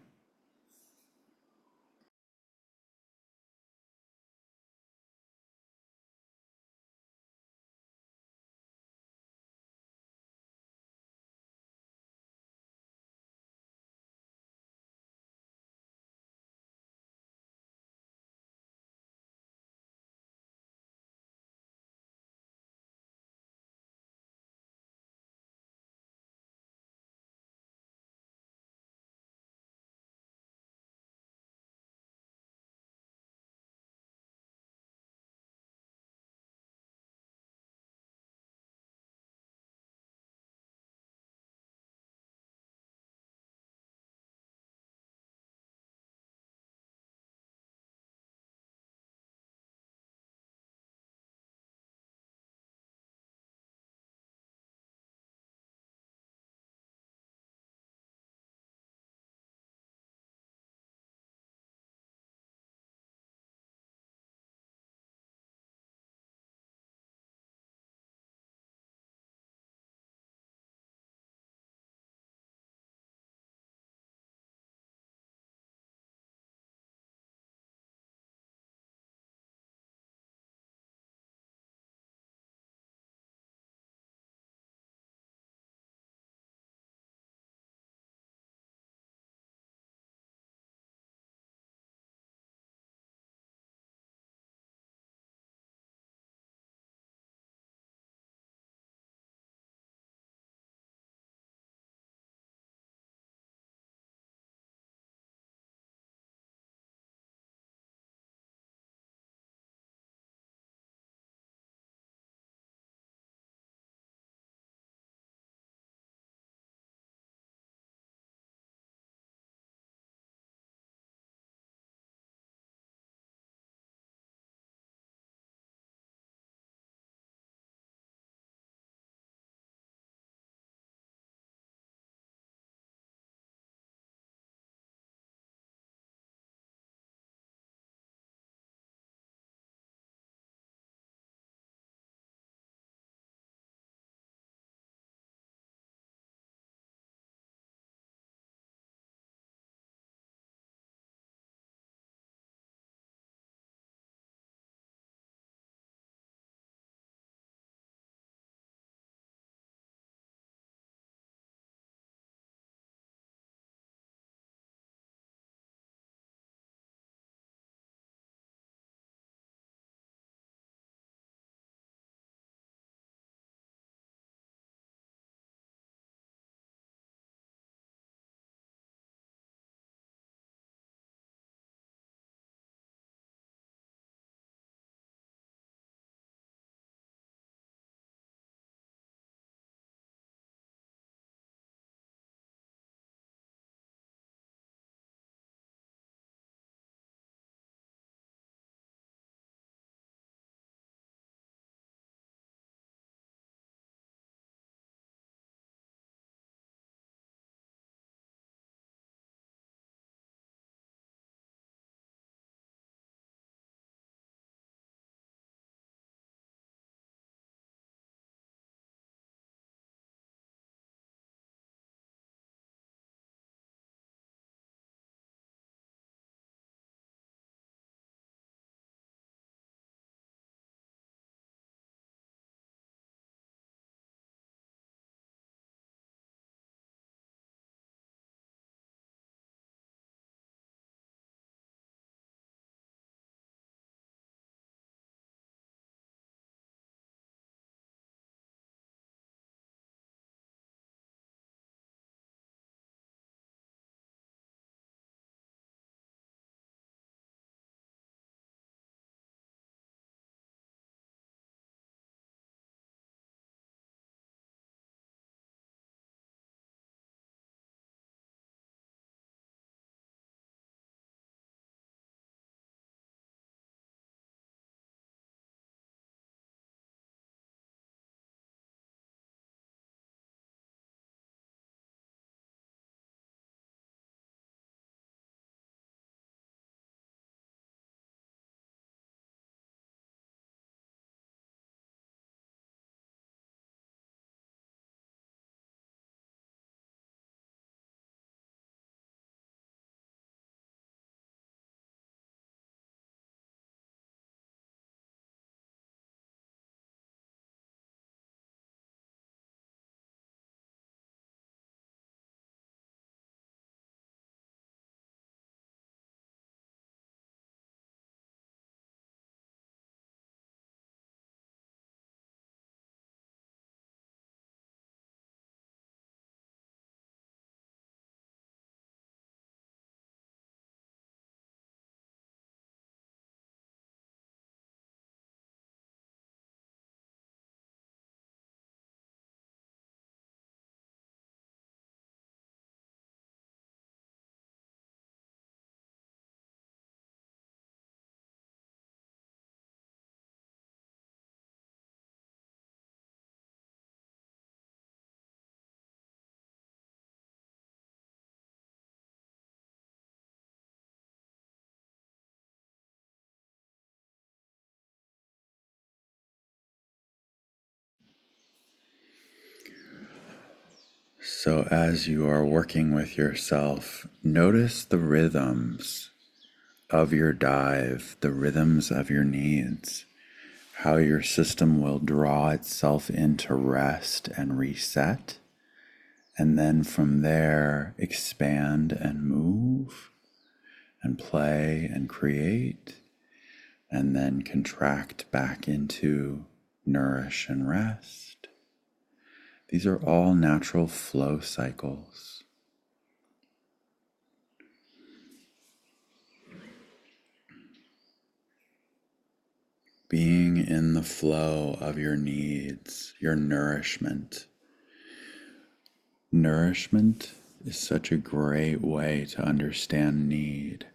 So, as you are working with yourself, notice the rhythms of your dive, the rhythms of your needs, how your system will draw itself into rest and reset, and then from there expand and move and play and create, and then contract back into nourish and rest. These are all natural flow cycles. Being in the flow of your needs, your nourishment. Nourishment is such a great way to understand need.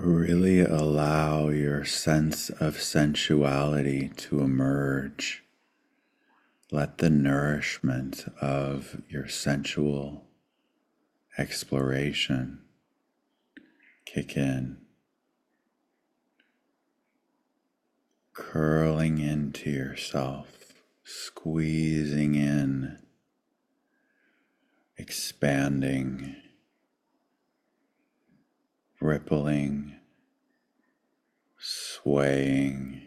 Really allow your sense of sensuality to emerge. Let the nourishment of your sensual exploration kick in, curling into yourself, squeezing in, expanding, rippling, swaying,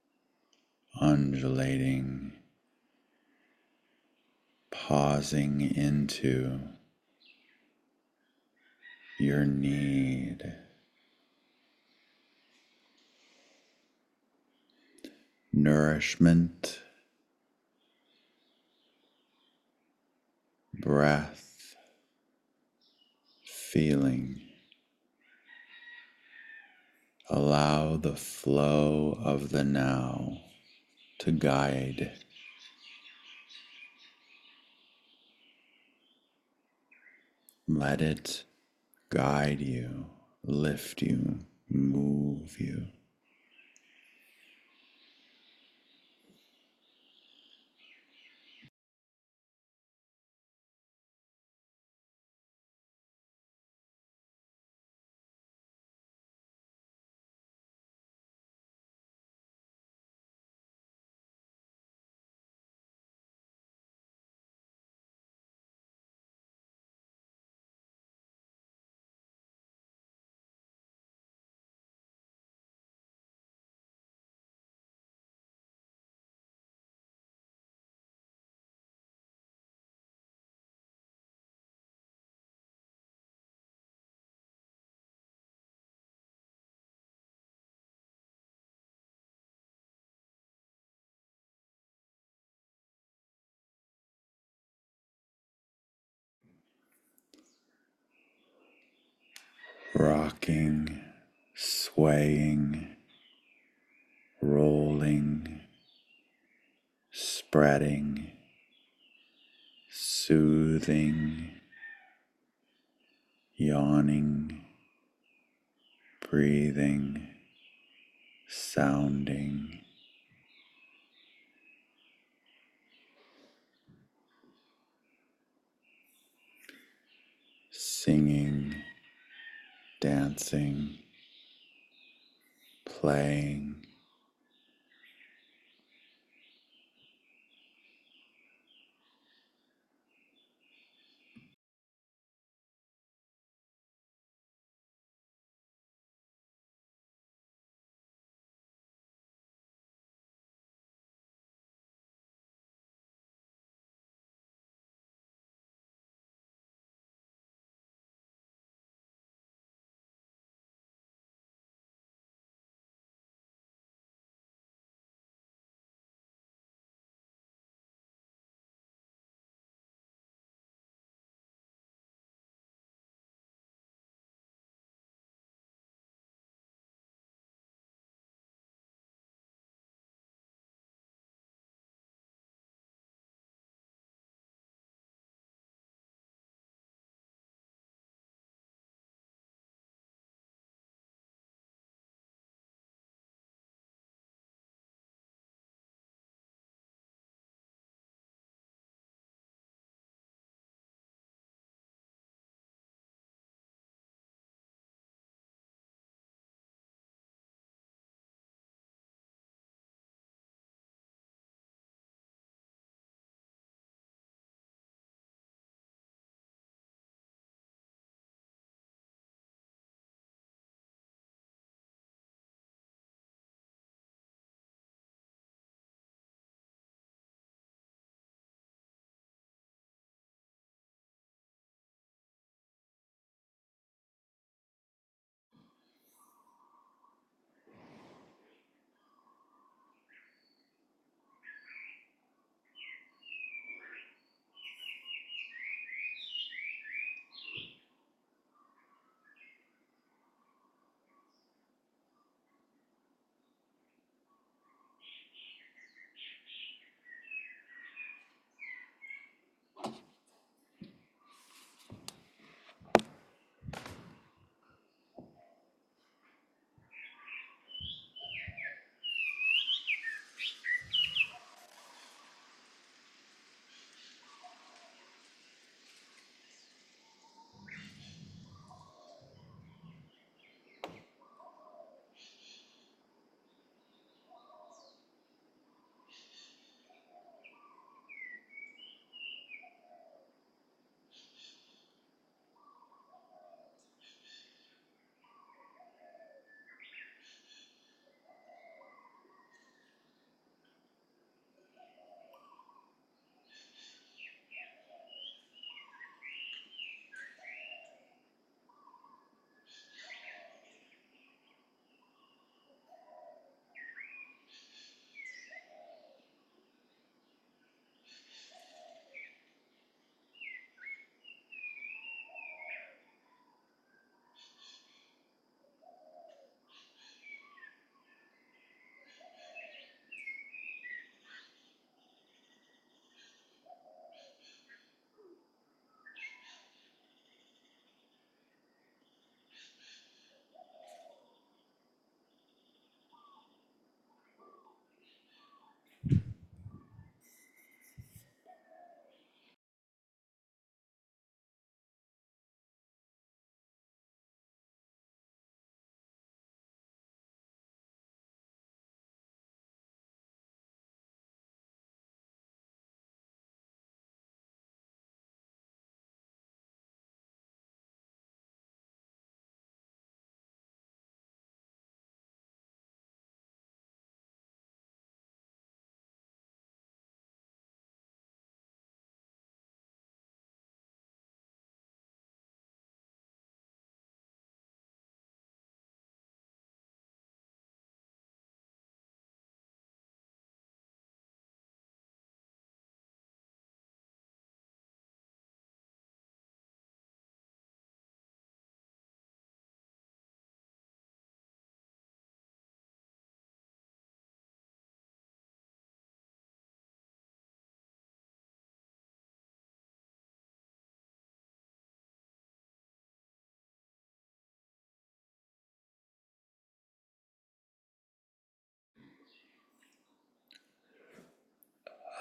undulating, pausing into your need. Nourishment, breath, feeling. Allow the flow of the now to guide. Let it guide you, lift you, move you. Rocking, swaying, rolling, spreading, soothing, yawning, breathing, sounding. Singing, dancing, playing.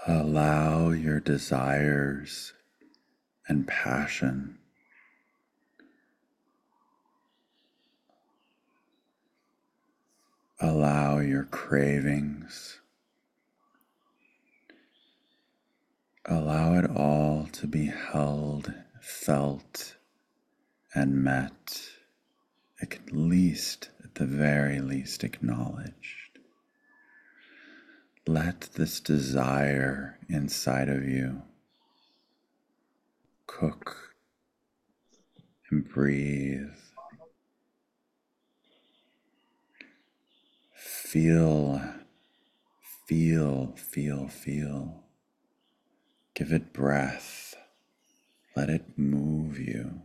Allow your desires and passion, allow your cravings, allow it all to be held, felt, and met, at least, at the very least, acknowledged. Let this desire inside of you cook and breathe. Feel, feel, feel, feel. Give it breath. Let it move you.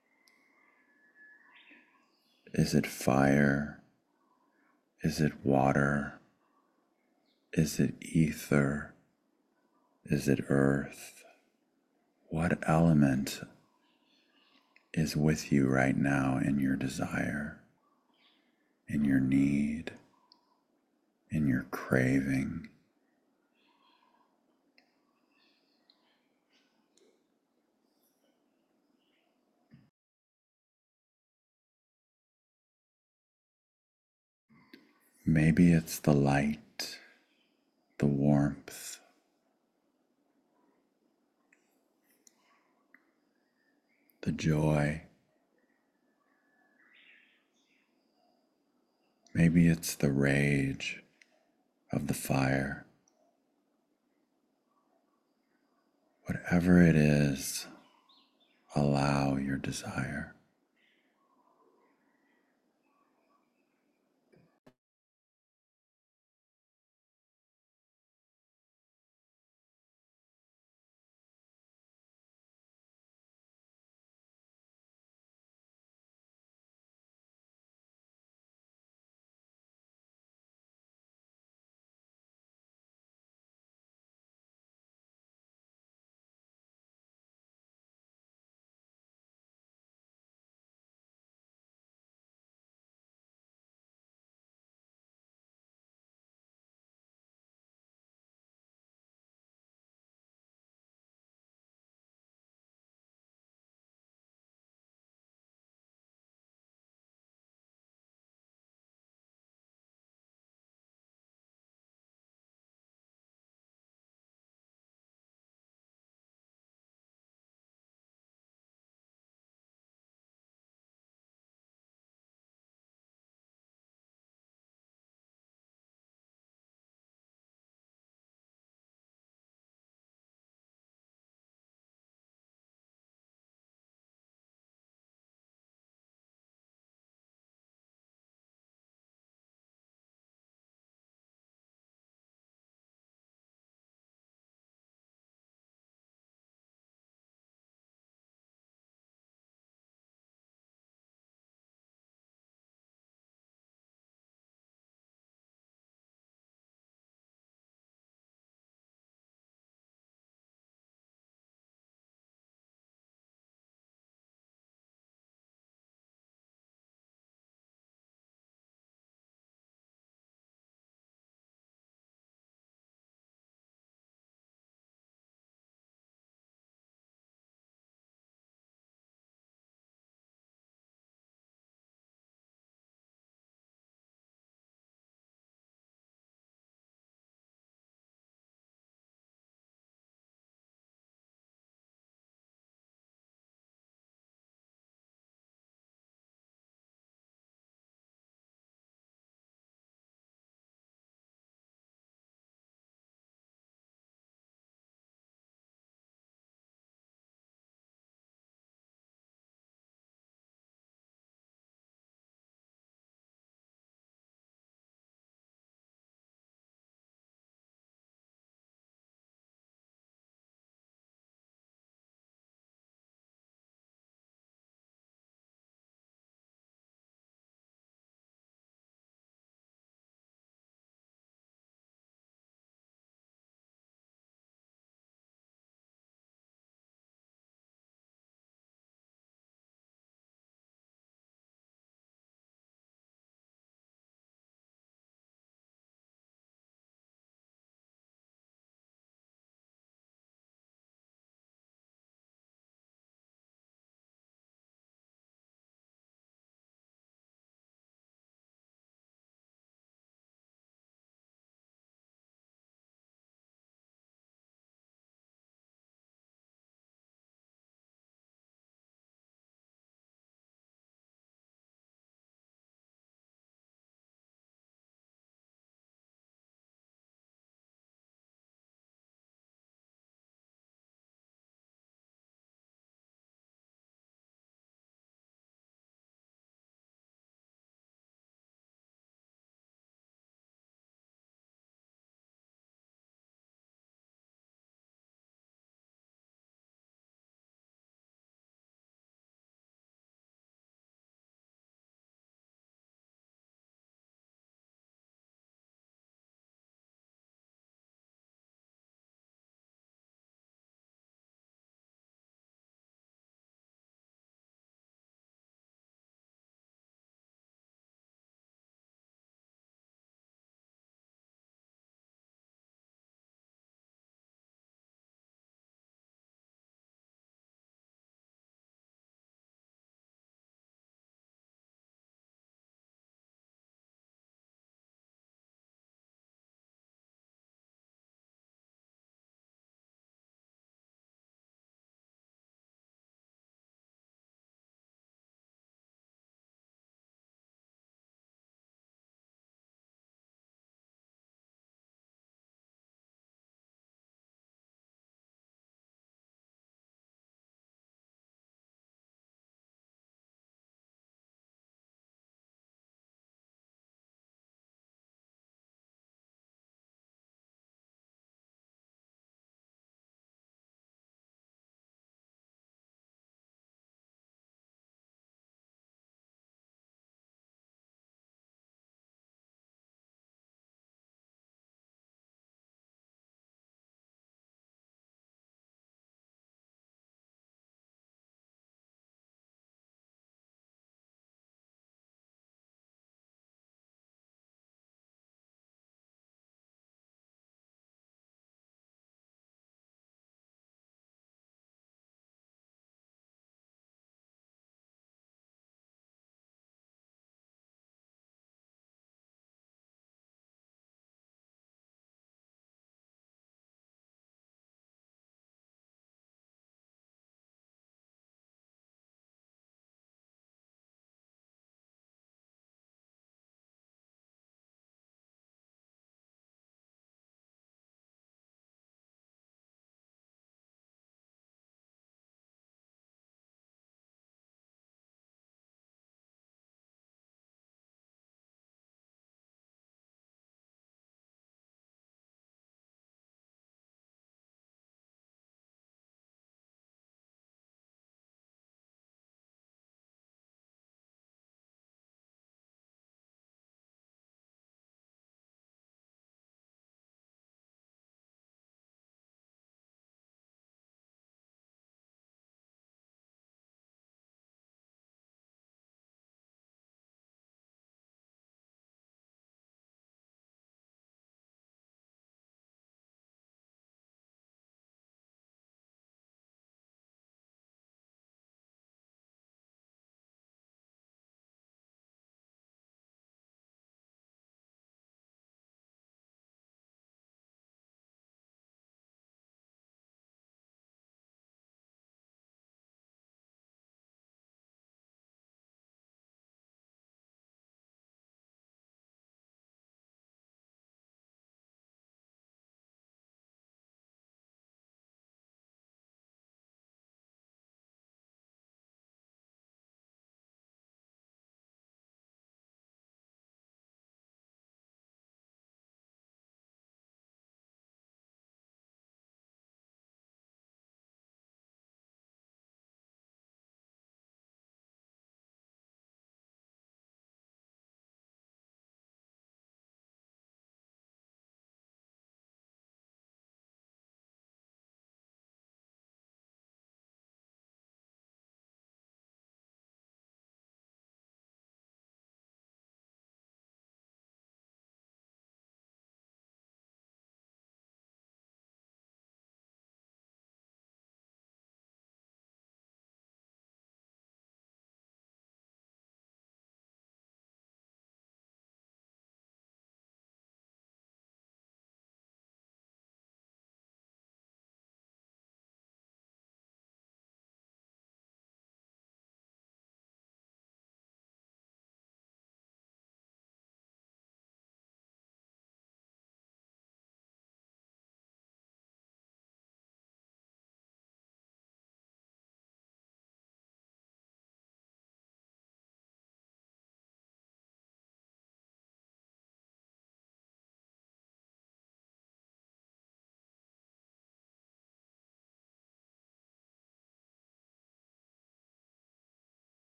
Is it fire? Is it water? Is it ether? Is it earth? What element is with you right now in your desire, in your need, in your craving? Maybe it's the light, the warmth, the joy. Maybe it's the rage of the fire. Whatever it is, allow your desire.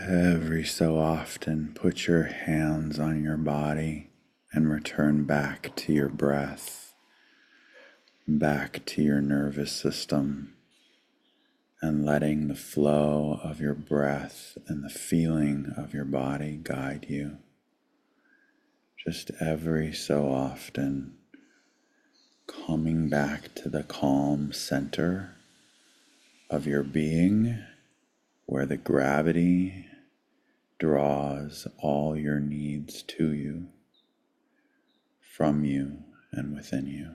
Every so often, put your hands on your body and return back to your breath, back to your nervous system, and letting the flow of your breath and the feeling of your body guide you. Just every so often, coming back to the calm center of your being, where the gravity draws all your needs to you, from you, and within you.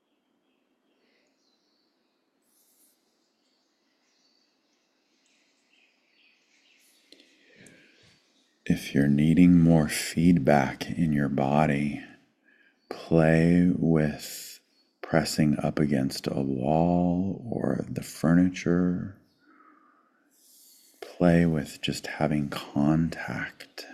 If you're needing more feedback in your body, play with pressing up against a wall or the furniture. Play with just having contact.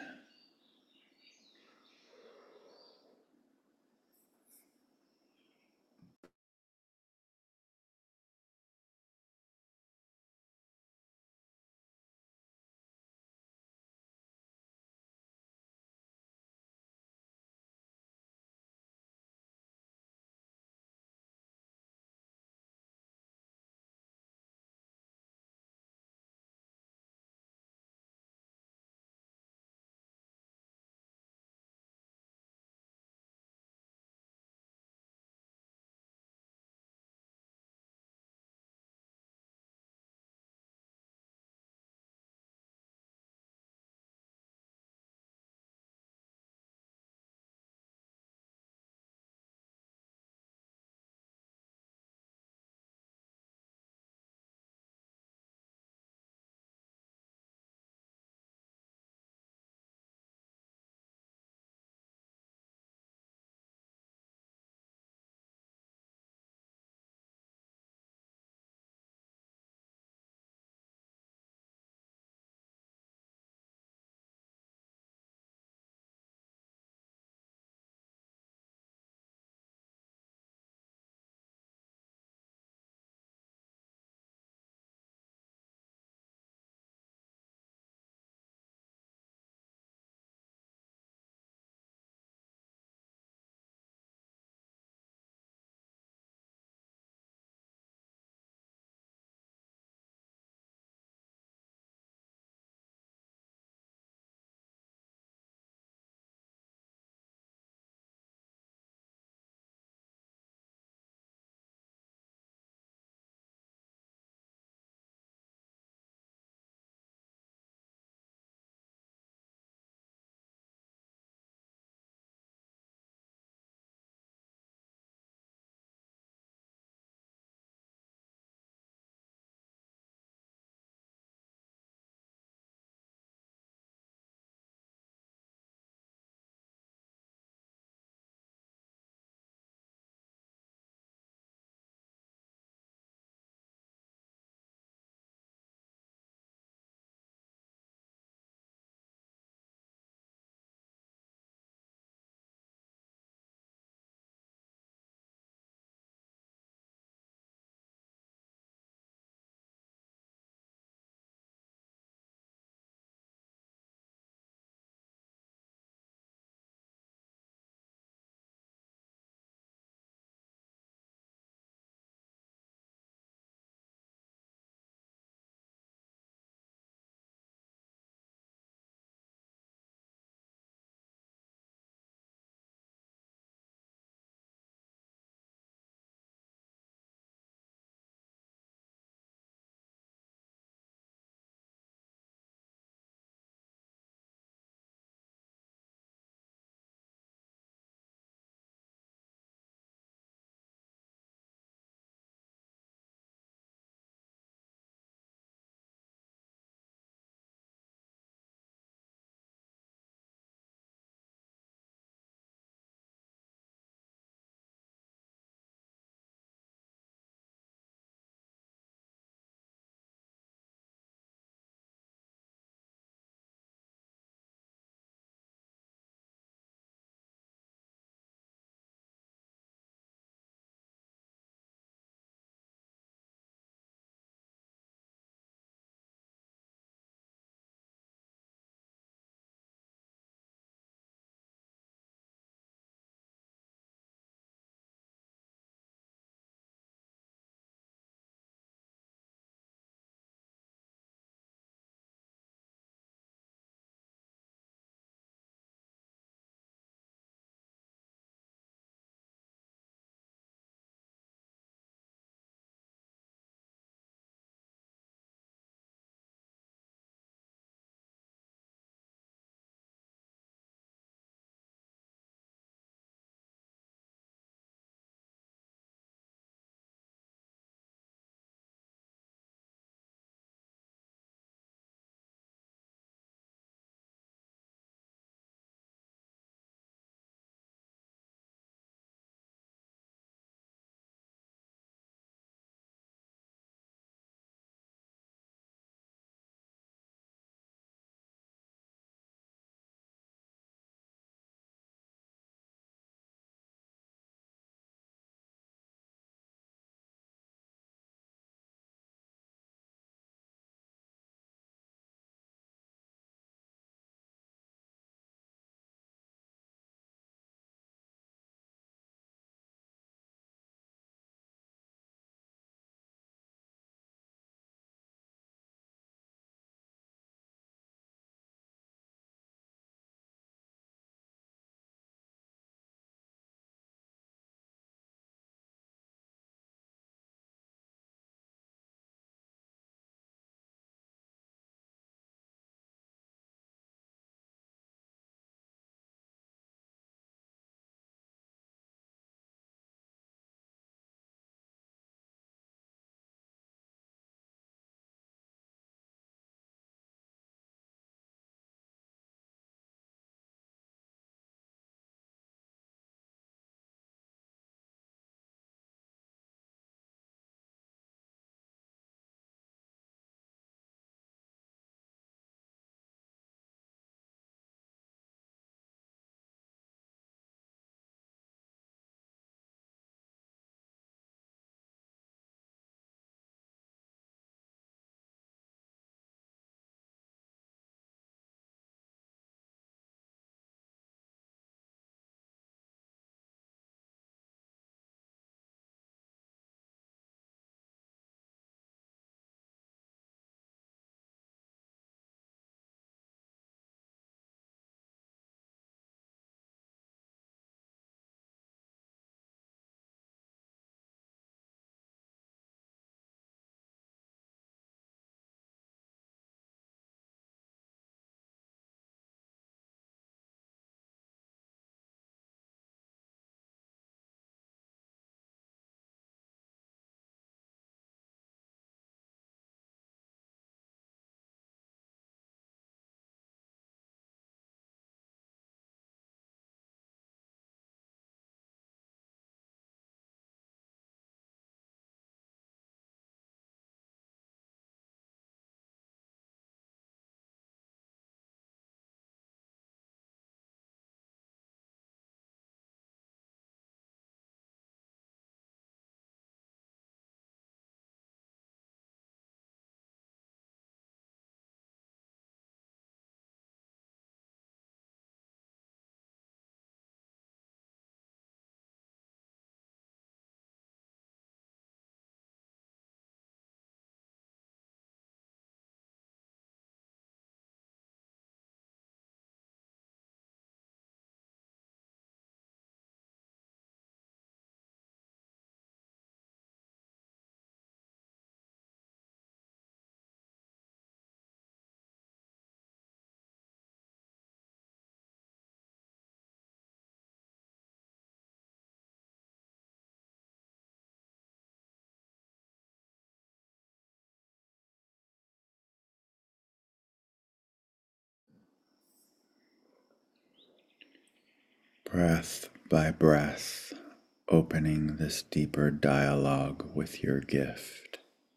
Breath by breath, opening this deeper dialogue with your gift.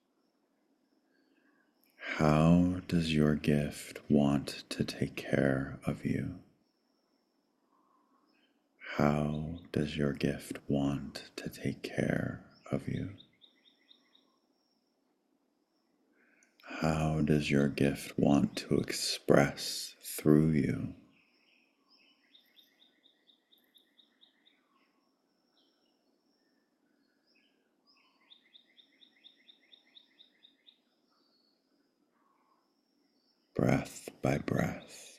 How does your gift want to take care of you? How does your gift want to take care of you? How does your gift want to express through you? Breath by breath,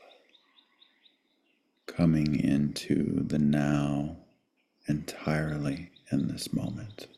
coming into the now entirely in this moment.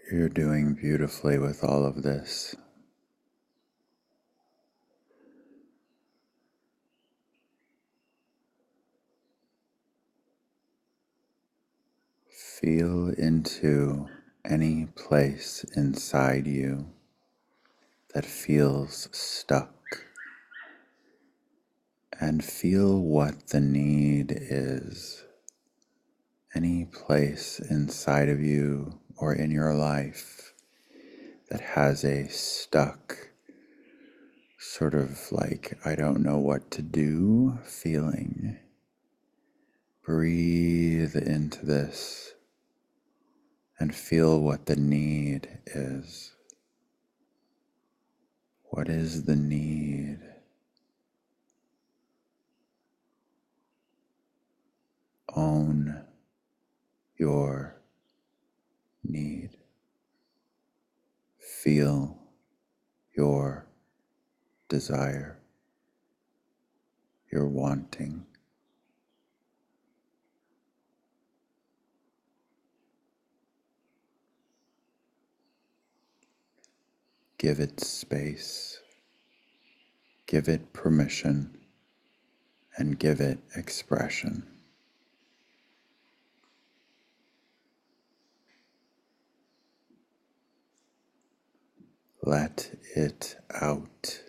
You're doing beautifully with all of this. Feel into any place inside you that feels stuck, and feel what the need is. Any place inside of you or in your life that has a stuck, sort of like, I don't know what to do feeling. Breathe into this and feel what the need is. What is the need? Own your need. Feel your desire, your wanting. Give it space, give it permission, and give it expression. Let it out.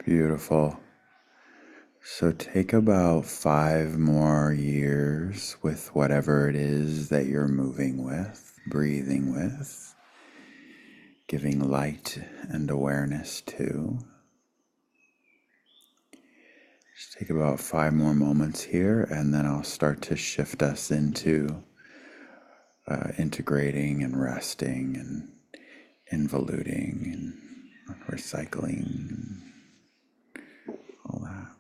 Beautiful. So take about five more years with whatever it is that you're moving with, breathing with, giving light and awareness to. Just take about five more moments here, and then I'll start to shift us into uh, integrating and resting and involuting and recycling and all that.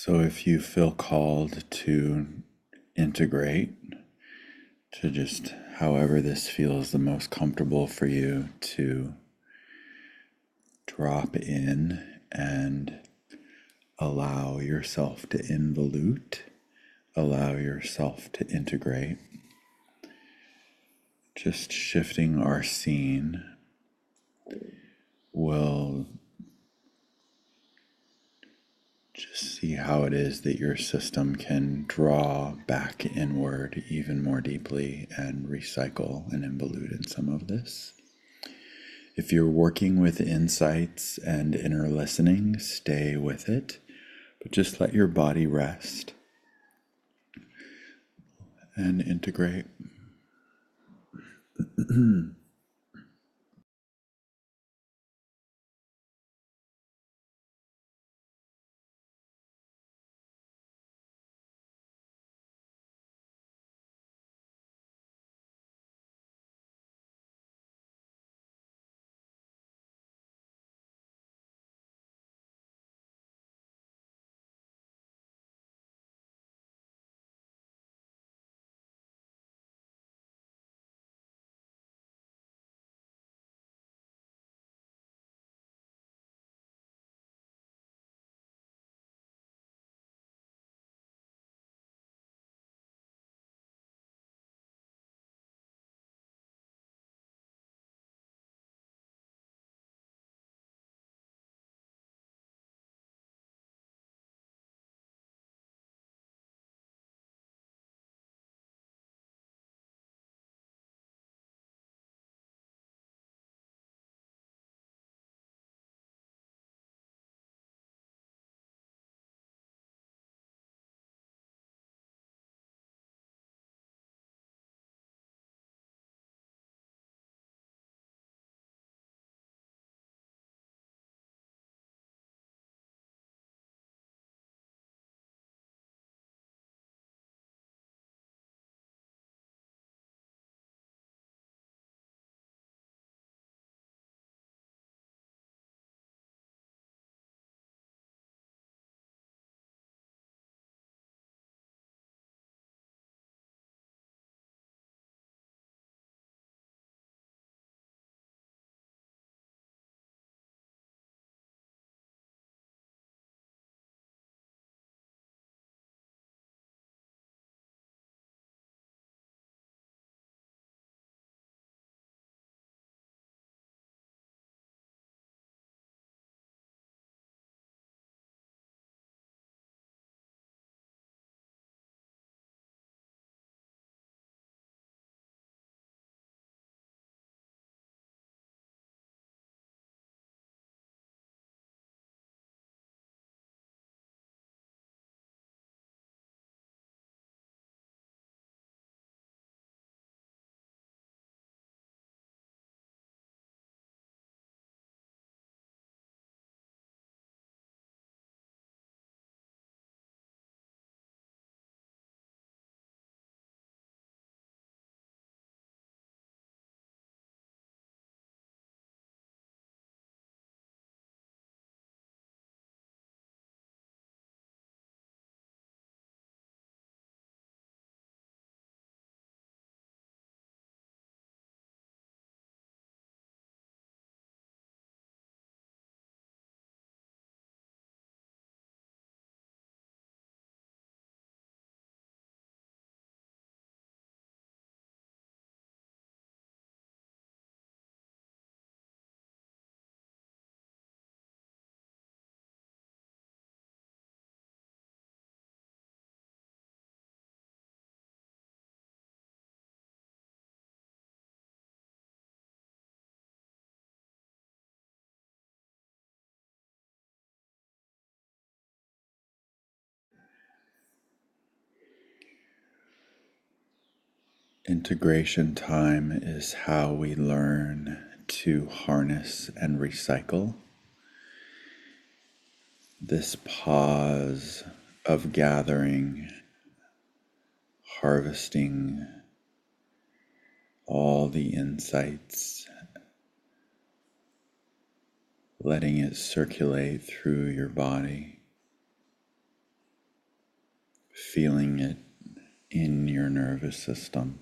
So if you feel called to integrate, to just however this feels the most comfortable for you, to drop in and allow yourself to involute, allow yourself to integrate, just shifting our scene will just see how it is that your system can draw back inward even more deeply and recycle and involute in some of this. If you're working with insights and inner listening, stay with it, but just let your body rest and integrate. Integration time is how we learn to harness and recycle. This pause of gathering, harvesting all the insights, letting it circulate through your body. feeling it in your nervous system.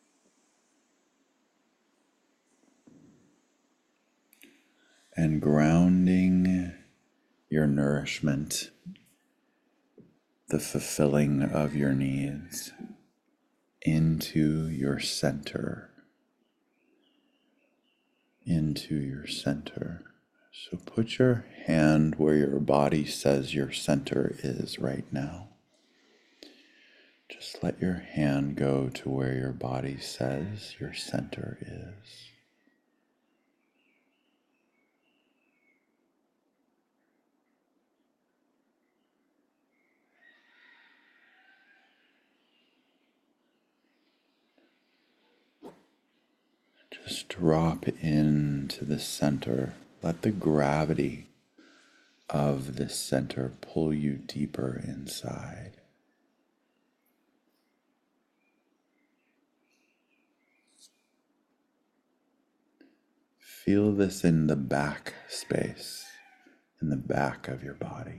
And grounding your nourishment, the fulfilling of your needs, into your center, into your center. So put your hand where your body says your center is right now. Just let your hand go to where your body says your center is. Just drop into the center. Let the gravity of the center pull you deeper inside. Feel this in the back space, in the back of your body.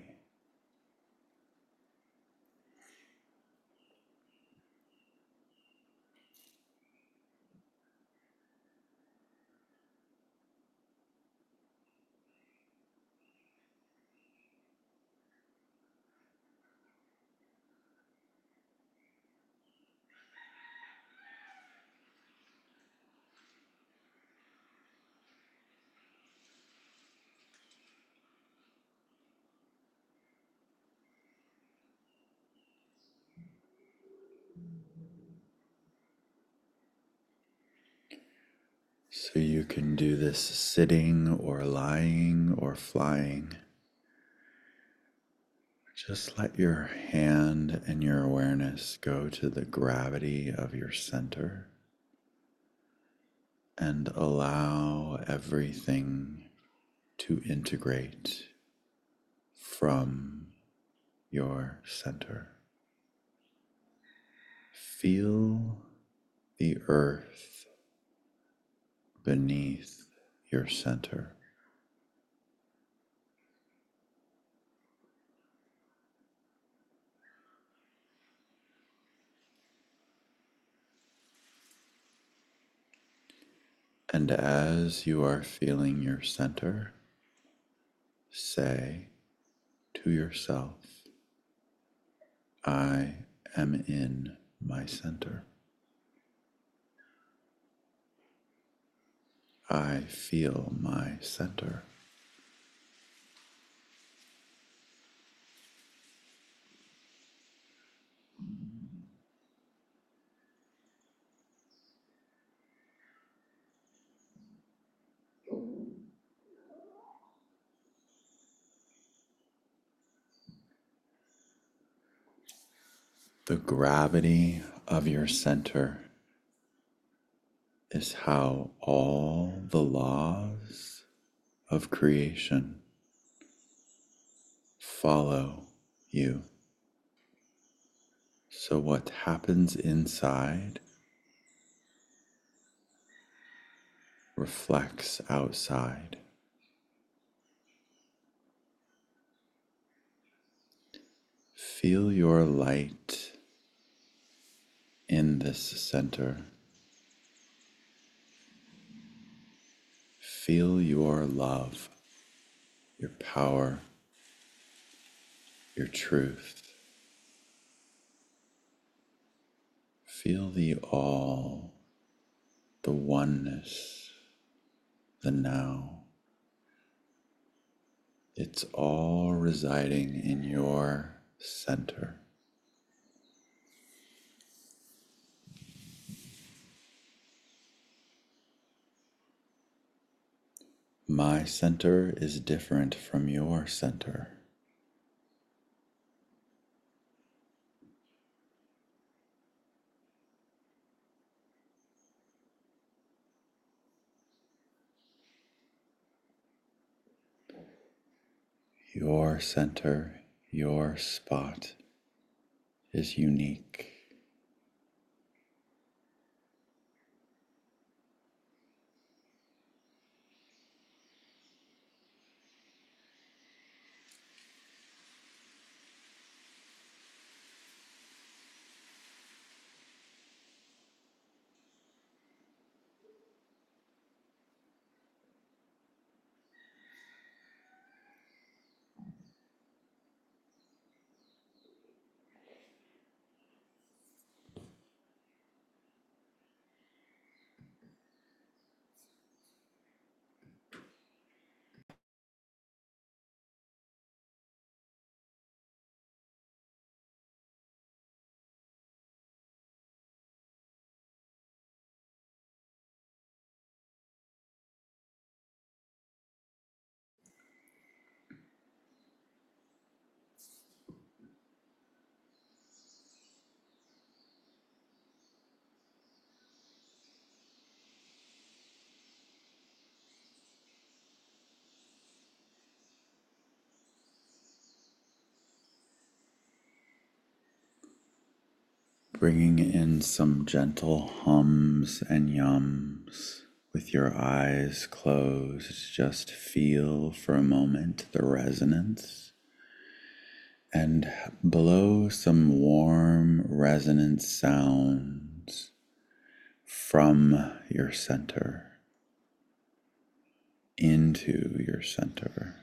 So you can do this sitting or lying or flying. Just let your hand and your awareness go to the gravity of your center and allow everything to integrate from your center. Feel the earth beneath your center. And as you are feeling your center, say to yourself, I am in my center. I feel my center. The gravity of your center is how all the laws of creation follow you. So what happens inside reflects outside. Feel your light in this center. Feel your love, your power, your truth. Feel the all, the oneness, the now. It's all residing in your center. My center is different from your center. Your center, your spot is unique. Bringing in some gentle hums and yums with your eyes closed. Just feel for a moment the resonance and blow some warm resonant sounds from your center into your center.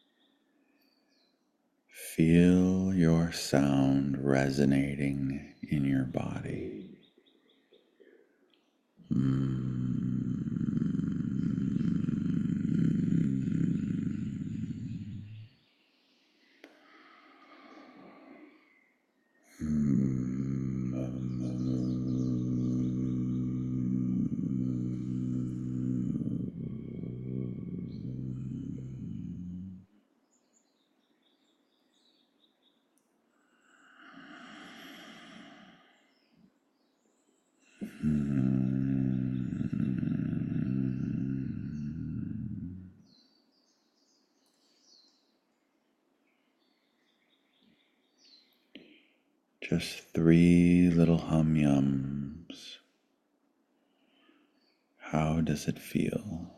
Feel your sound resonating in your body. Just three little hum yums. How does it feel?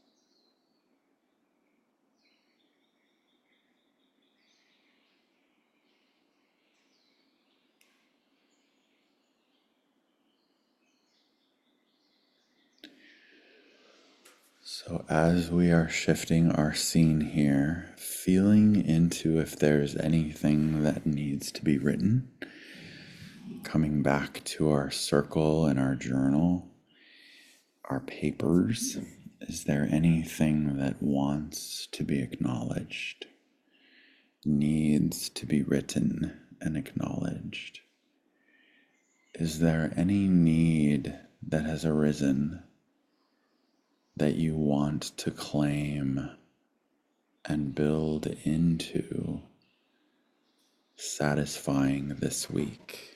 So as we are shifting our scene here, feeling into if there's anything that needs to be written, coming back to our circle and our journal, our papers, is there anything that wants to be acknowledged, needs to be written and acknowledged? Is there any need that has arisen that you want to claim and build into satisfying this week?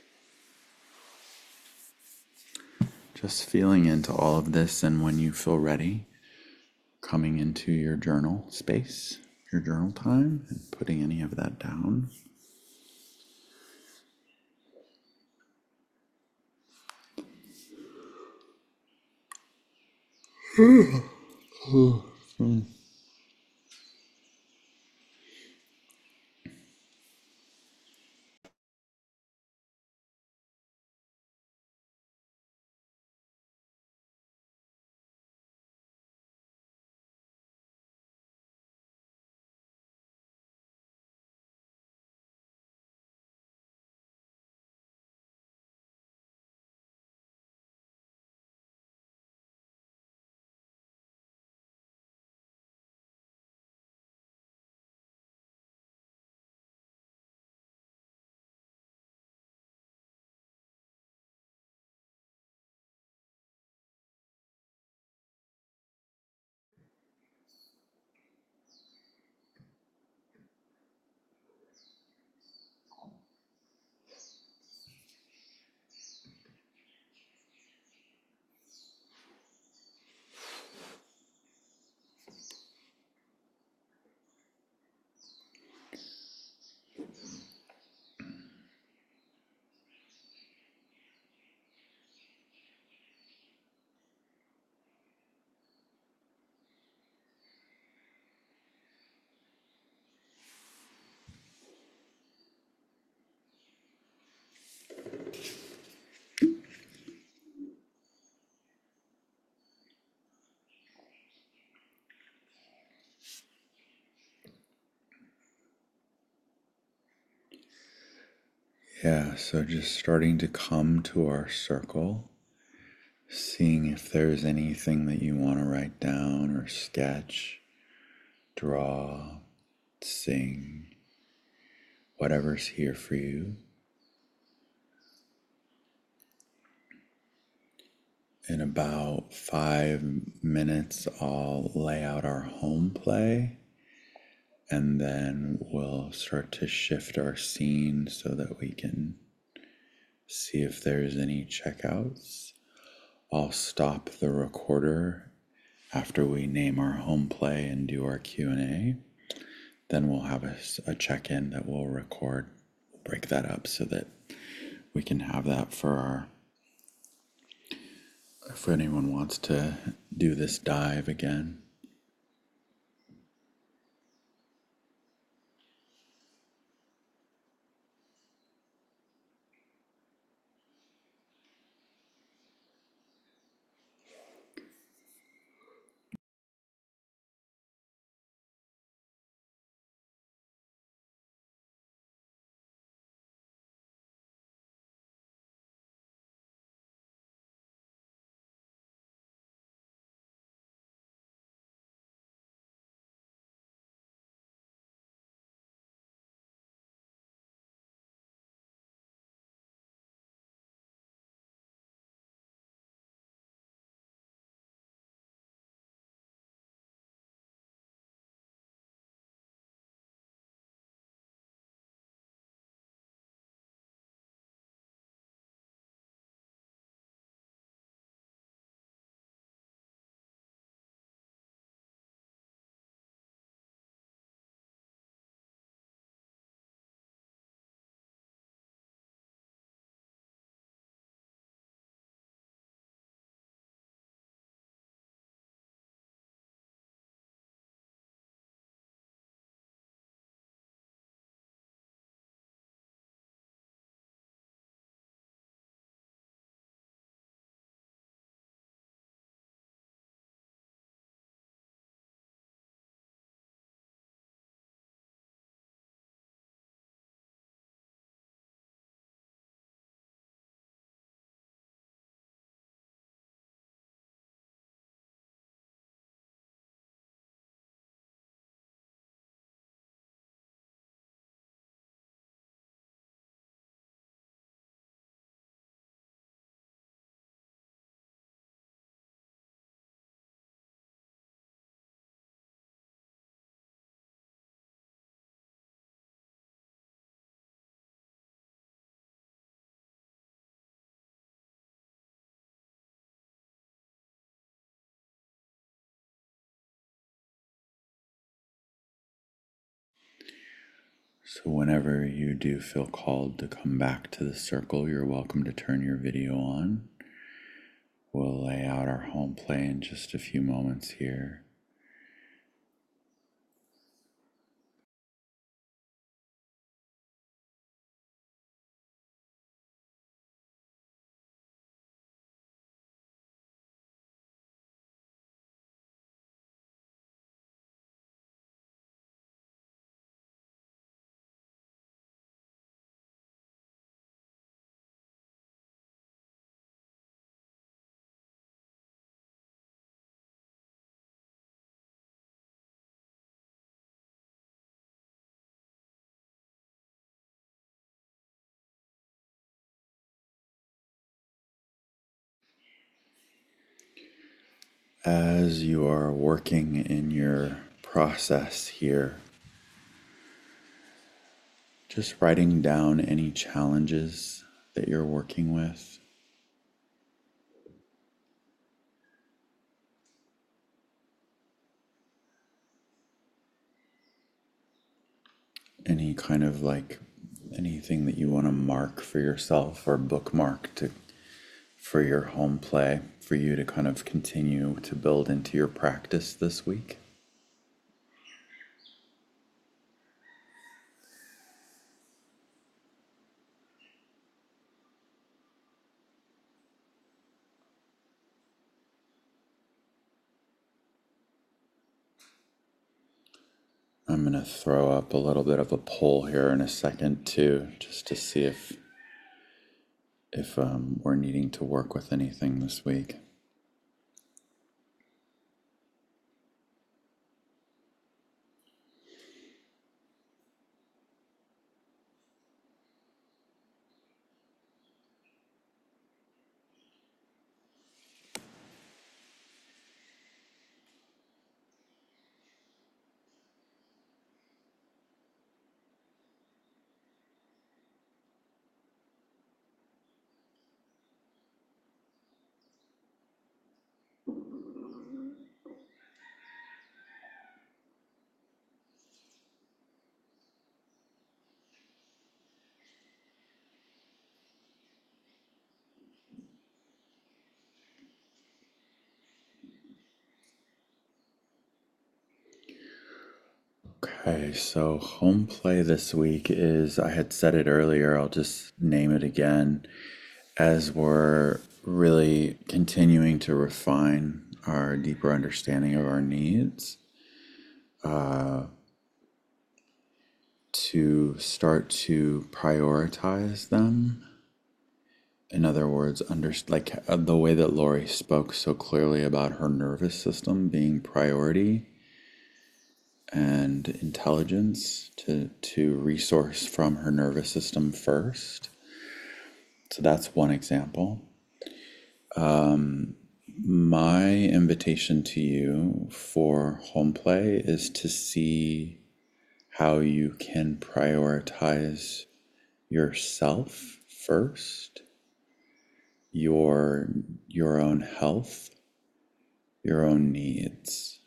Just feeling into all of this, and when you feel ready, coming into your journal space, your journal time, and putting any of that down. Yeah, so just starting to come to our circle, seeing if there's anything that you want to write down or sketch, draw, sing, whatever's here for you. In about five minutes, I'll lay out our home play, and then we'll start to shift our scene so that we can see if there's any checkouts. I'll stop the recorder after we name our home play and do our Q and A. Then we'll have a, a check-in that we'll record, break that up so that we can have that for our, if anyone wants to do this dive again. So whenever you do feel called to come back to the circle, you're welcome to turn your video on. We'll lay out our home play in just a few moments here. As you are working in your process here, just writing down any challenges that you're working with. Any kind of like anything that you want to mark for yourself or bookmark to for your home play, for you to kind of continue to build into your practice this week. I'm going to throw up a little bit of a poll here in a second too, just to see if if um, we're needing to work with anything this week. Okay, so home play this week is, I had said it earlier, I'll just name it again, as we're really continuing to refine our deeper understanding of our needs, uh, to start to prioritize them. In other words, under, like uh, the way that Lori spoke so clearly about her nervous system being priority and intelligence to, to resource from her nervous system first. So that's one example. Um, my invitation to you for home play is to see how you can prioritize yourself first, your your own health, your own needs.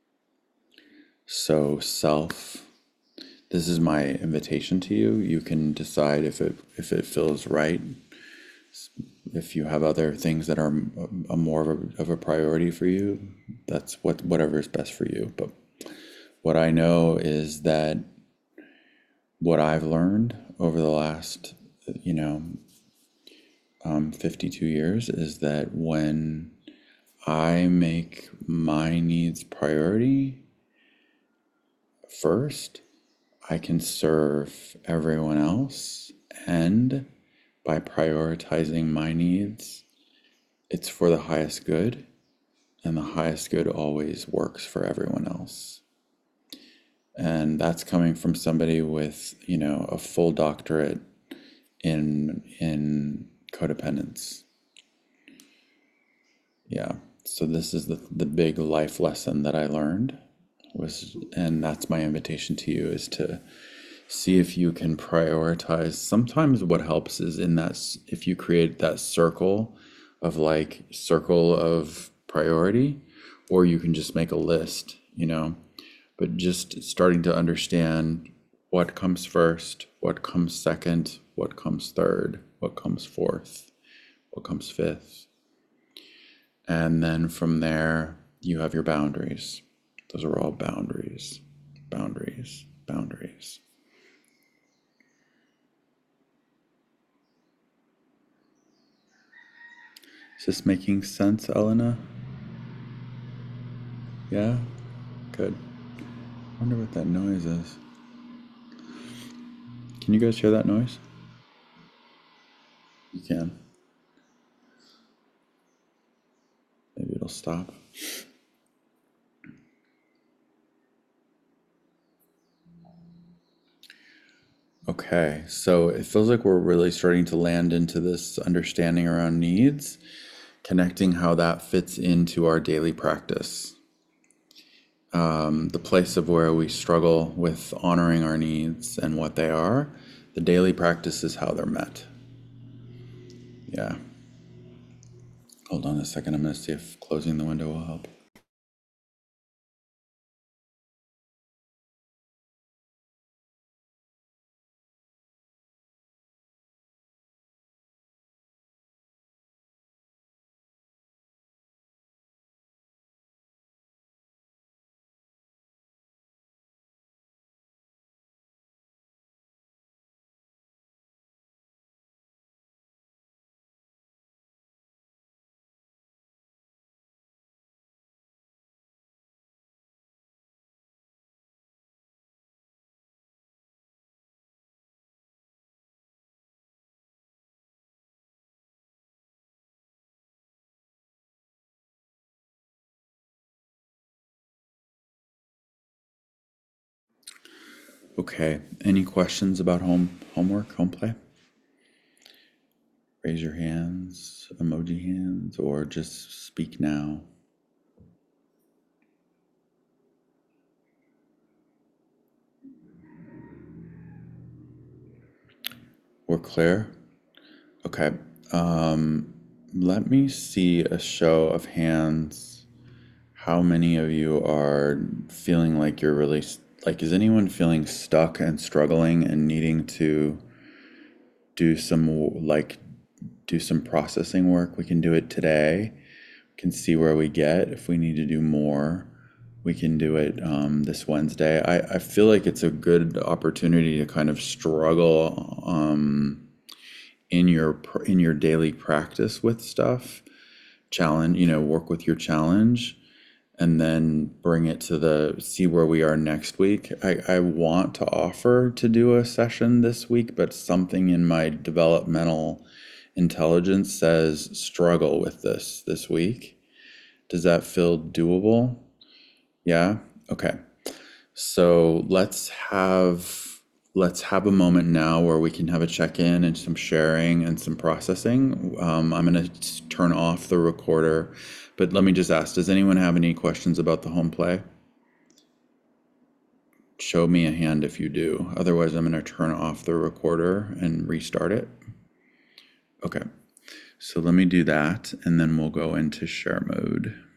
So self, this is my invitation to you. You can decide if it if it feels right. If you have other things that are a, a more of a, of a priority for you, that's what whatever is best for you. But what I know is that what I've learned over the last, you know, um, fifty-two years is that when I make my needs priority first, I can serve everyone else. And by prioritizing my needs, it's for the highest good. And the highest good always works for everyone else. And that's coming from somebody with, you know, a full doctorate in in codependence. Yeah. So this is the the big life lesson that I learned was, and that's my invitation to you, is to see if you can prioritize. Sometimes what helps is in that, if you create that circle of like circle of priority, or you can just make a list, you know, but just starting to understand what comes first, what comes second, what comes third, what comes fourth, what comes fifth. And then from there, you have your boundaries. Those are all boundaries, boundaries, boundaries. Is this making sense, Elena? Yeah? Good. I wonder what that noise is. Can you guys hear that noise? You can. Maybe it'll stop. Okay, so it feels like we're really starting to land into this understanding around needs, connecting how that fits into our daily practice. Um, the place of where we struggle with honoring our needs and what they are, the daily practice is how they're met. Yeah. Hold on a second, I'm going to see if closing the window will help. Okay, any questions about home homework, home play? Raise your hands, emoji hands, or just speak now. We're clear? Okay. Um, let me see a show of hands. How many of you are feeling like you're really, like, is anyone feeling stuck and struggling and needing to do some, like, do some processing work? We can do it today. We can see where we get. If we need to do more, we can do it um, this Wednesday. I, I feel like it's a good opportunity to kind of struggle um, in your pr- in your daily practice with stuff, challenge, you know, work with your challenge, and then bring it to the see where we are next week. I, I want to offer to do a session this week, but something in my developmental intelligence says struggle with this this week. Does that feel doable? Yeah. Okay. So let's have let's have a moment now where we can have a check-in and some sharing and some processing. Um, I'm going to turn off the recorder, but let me just ask, does anyone have any questions about the home play? Show me a hand if you do. Otherwise, I'm going to turn off the recorder and restart it. Okay. So let me do that, and then we'll go into share mode.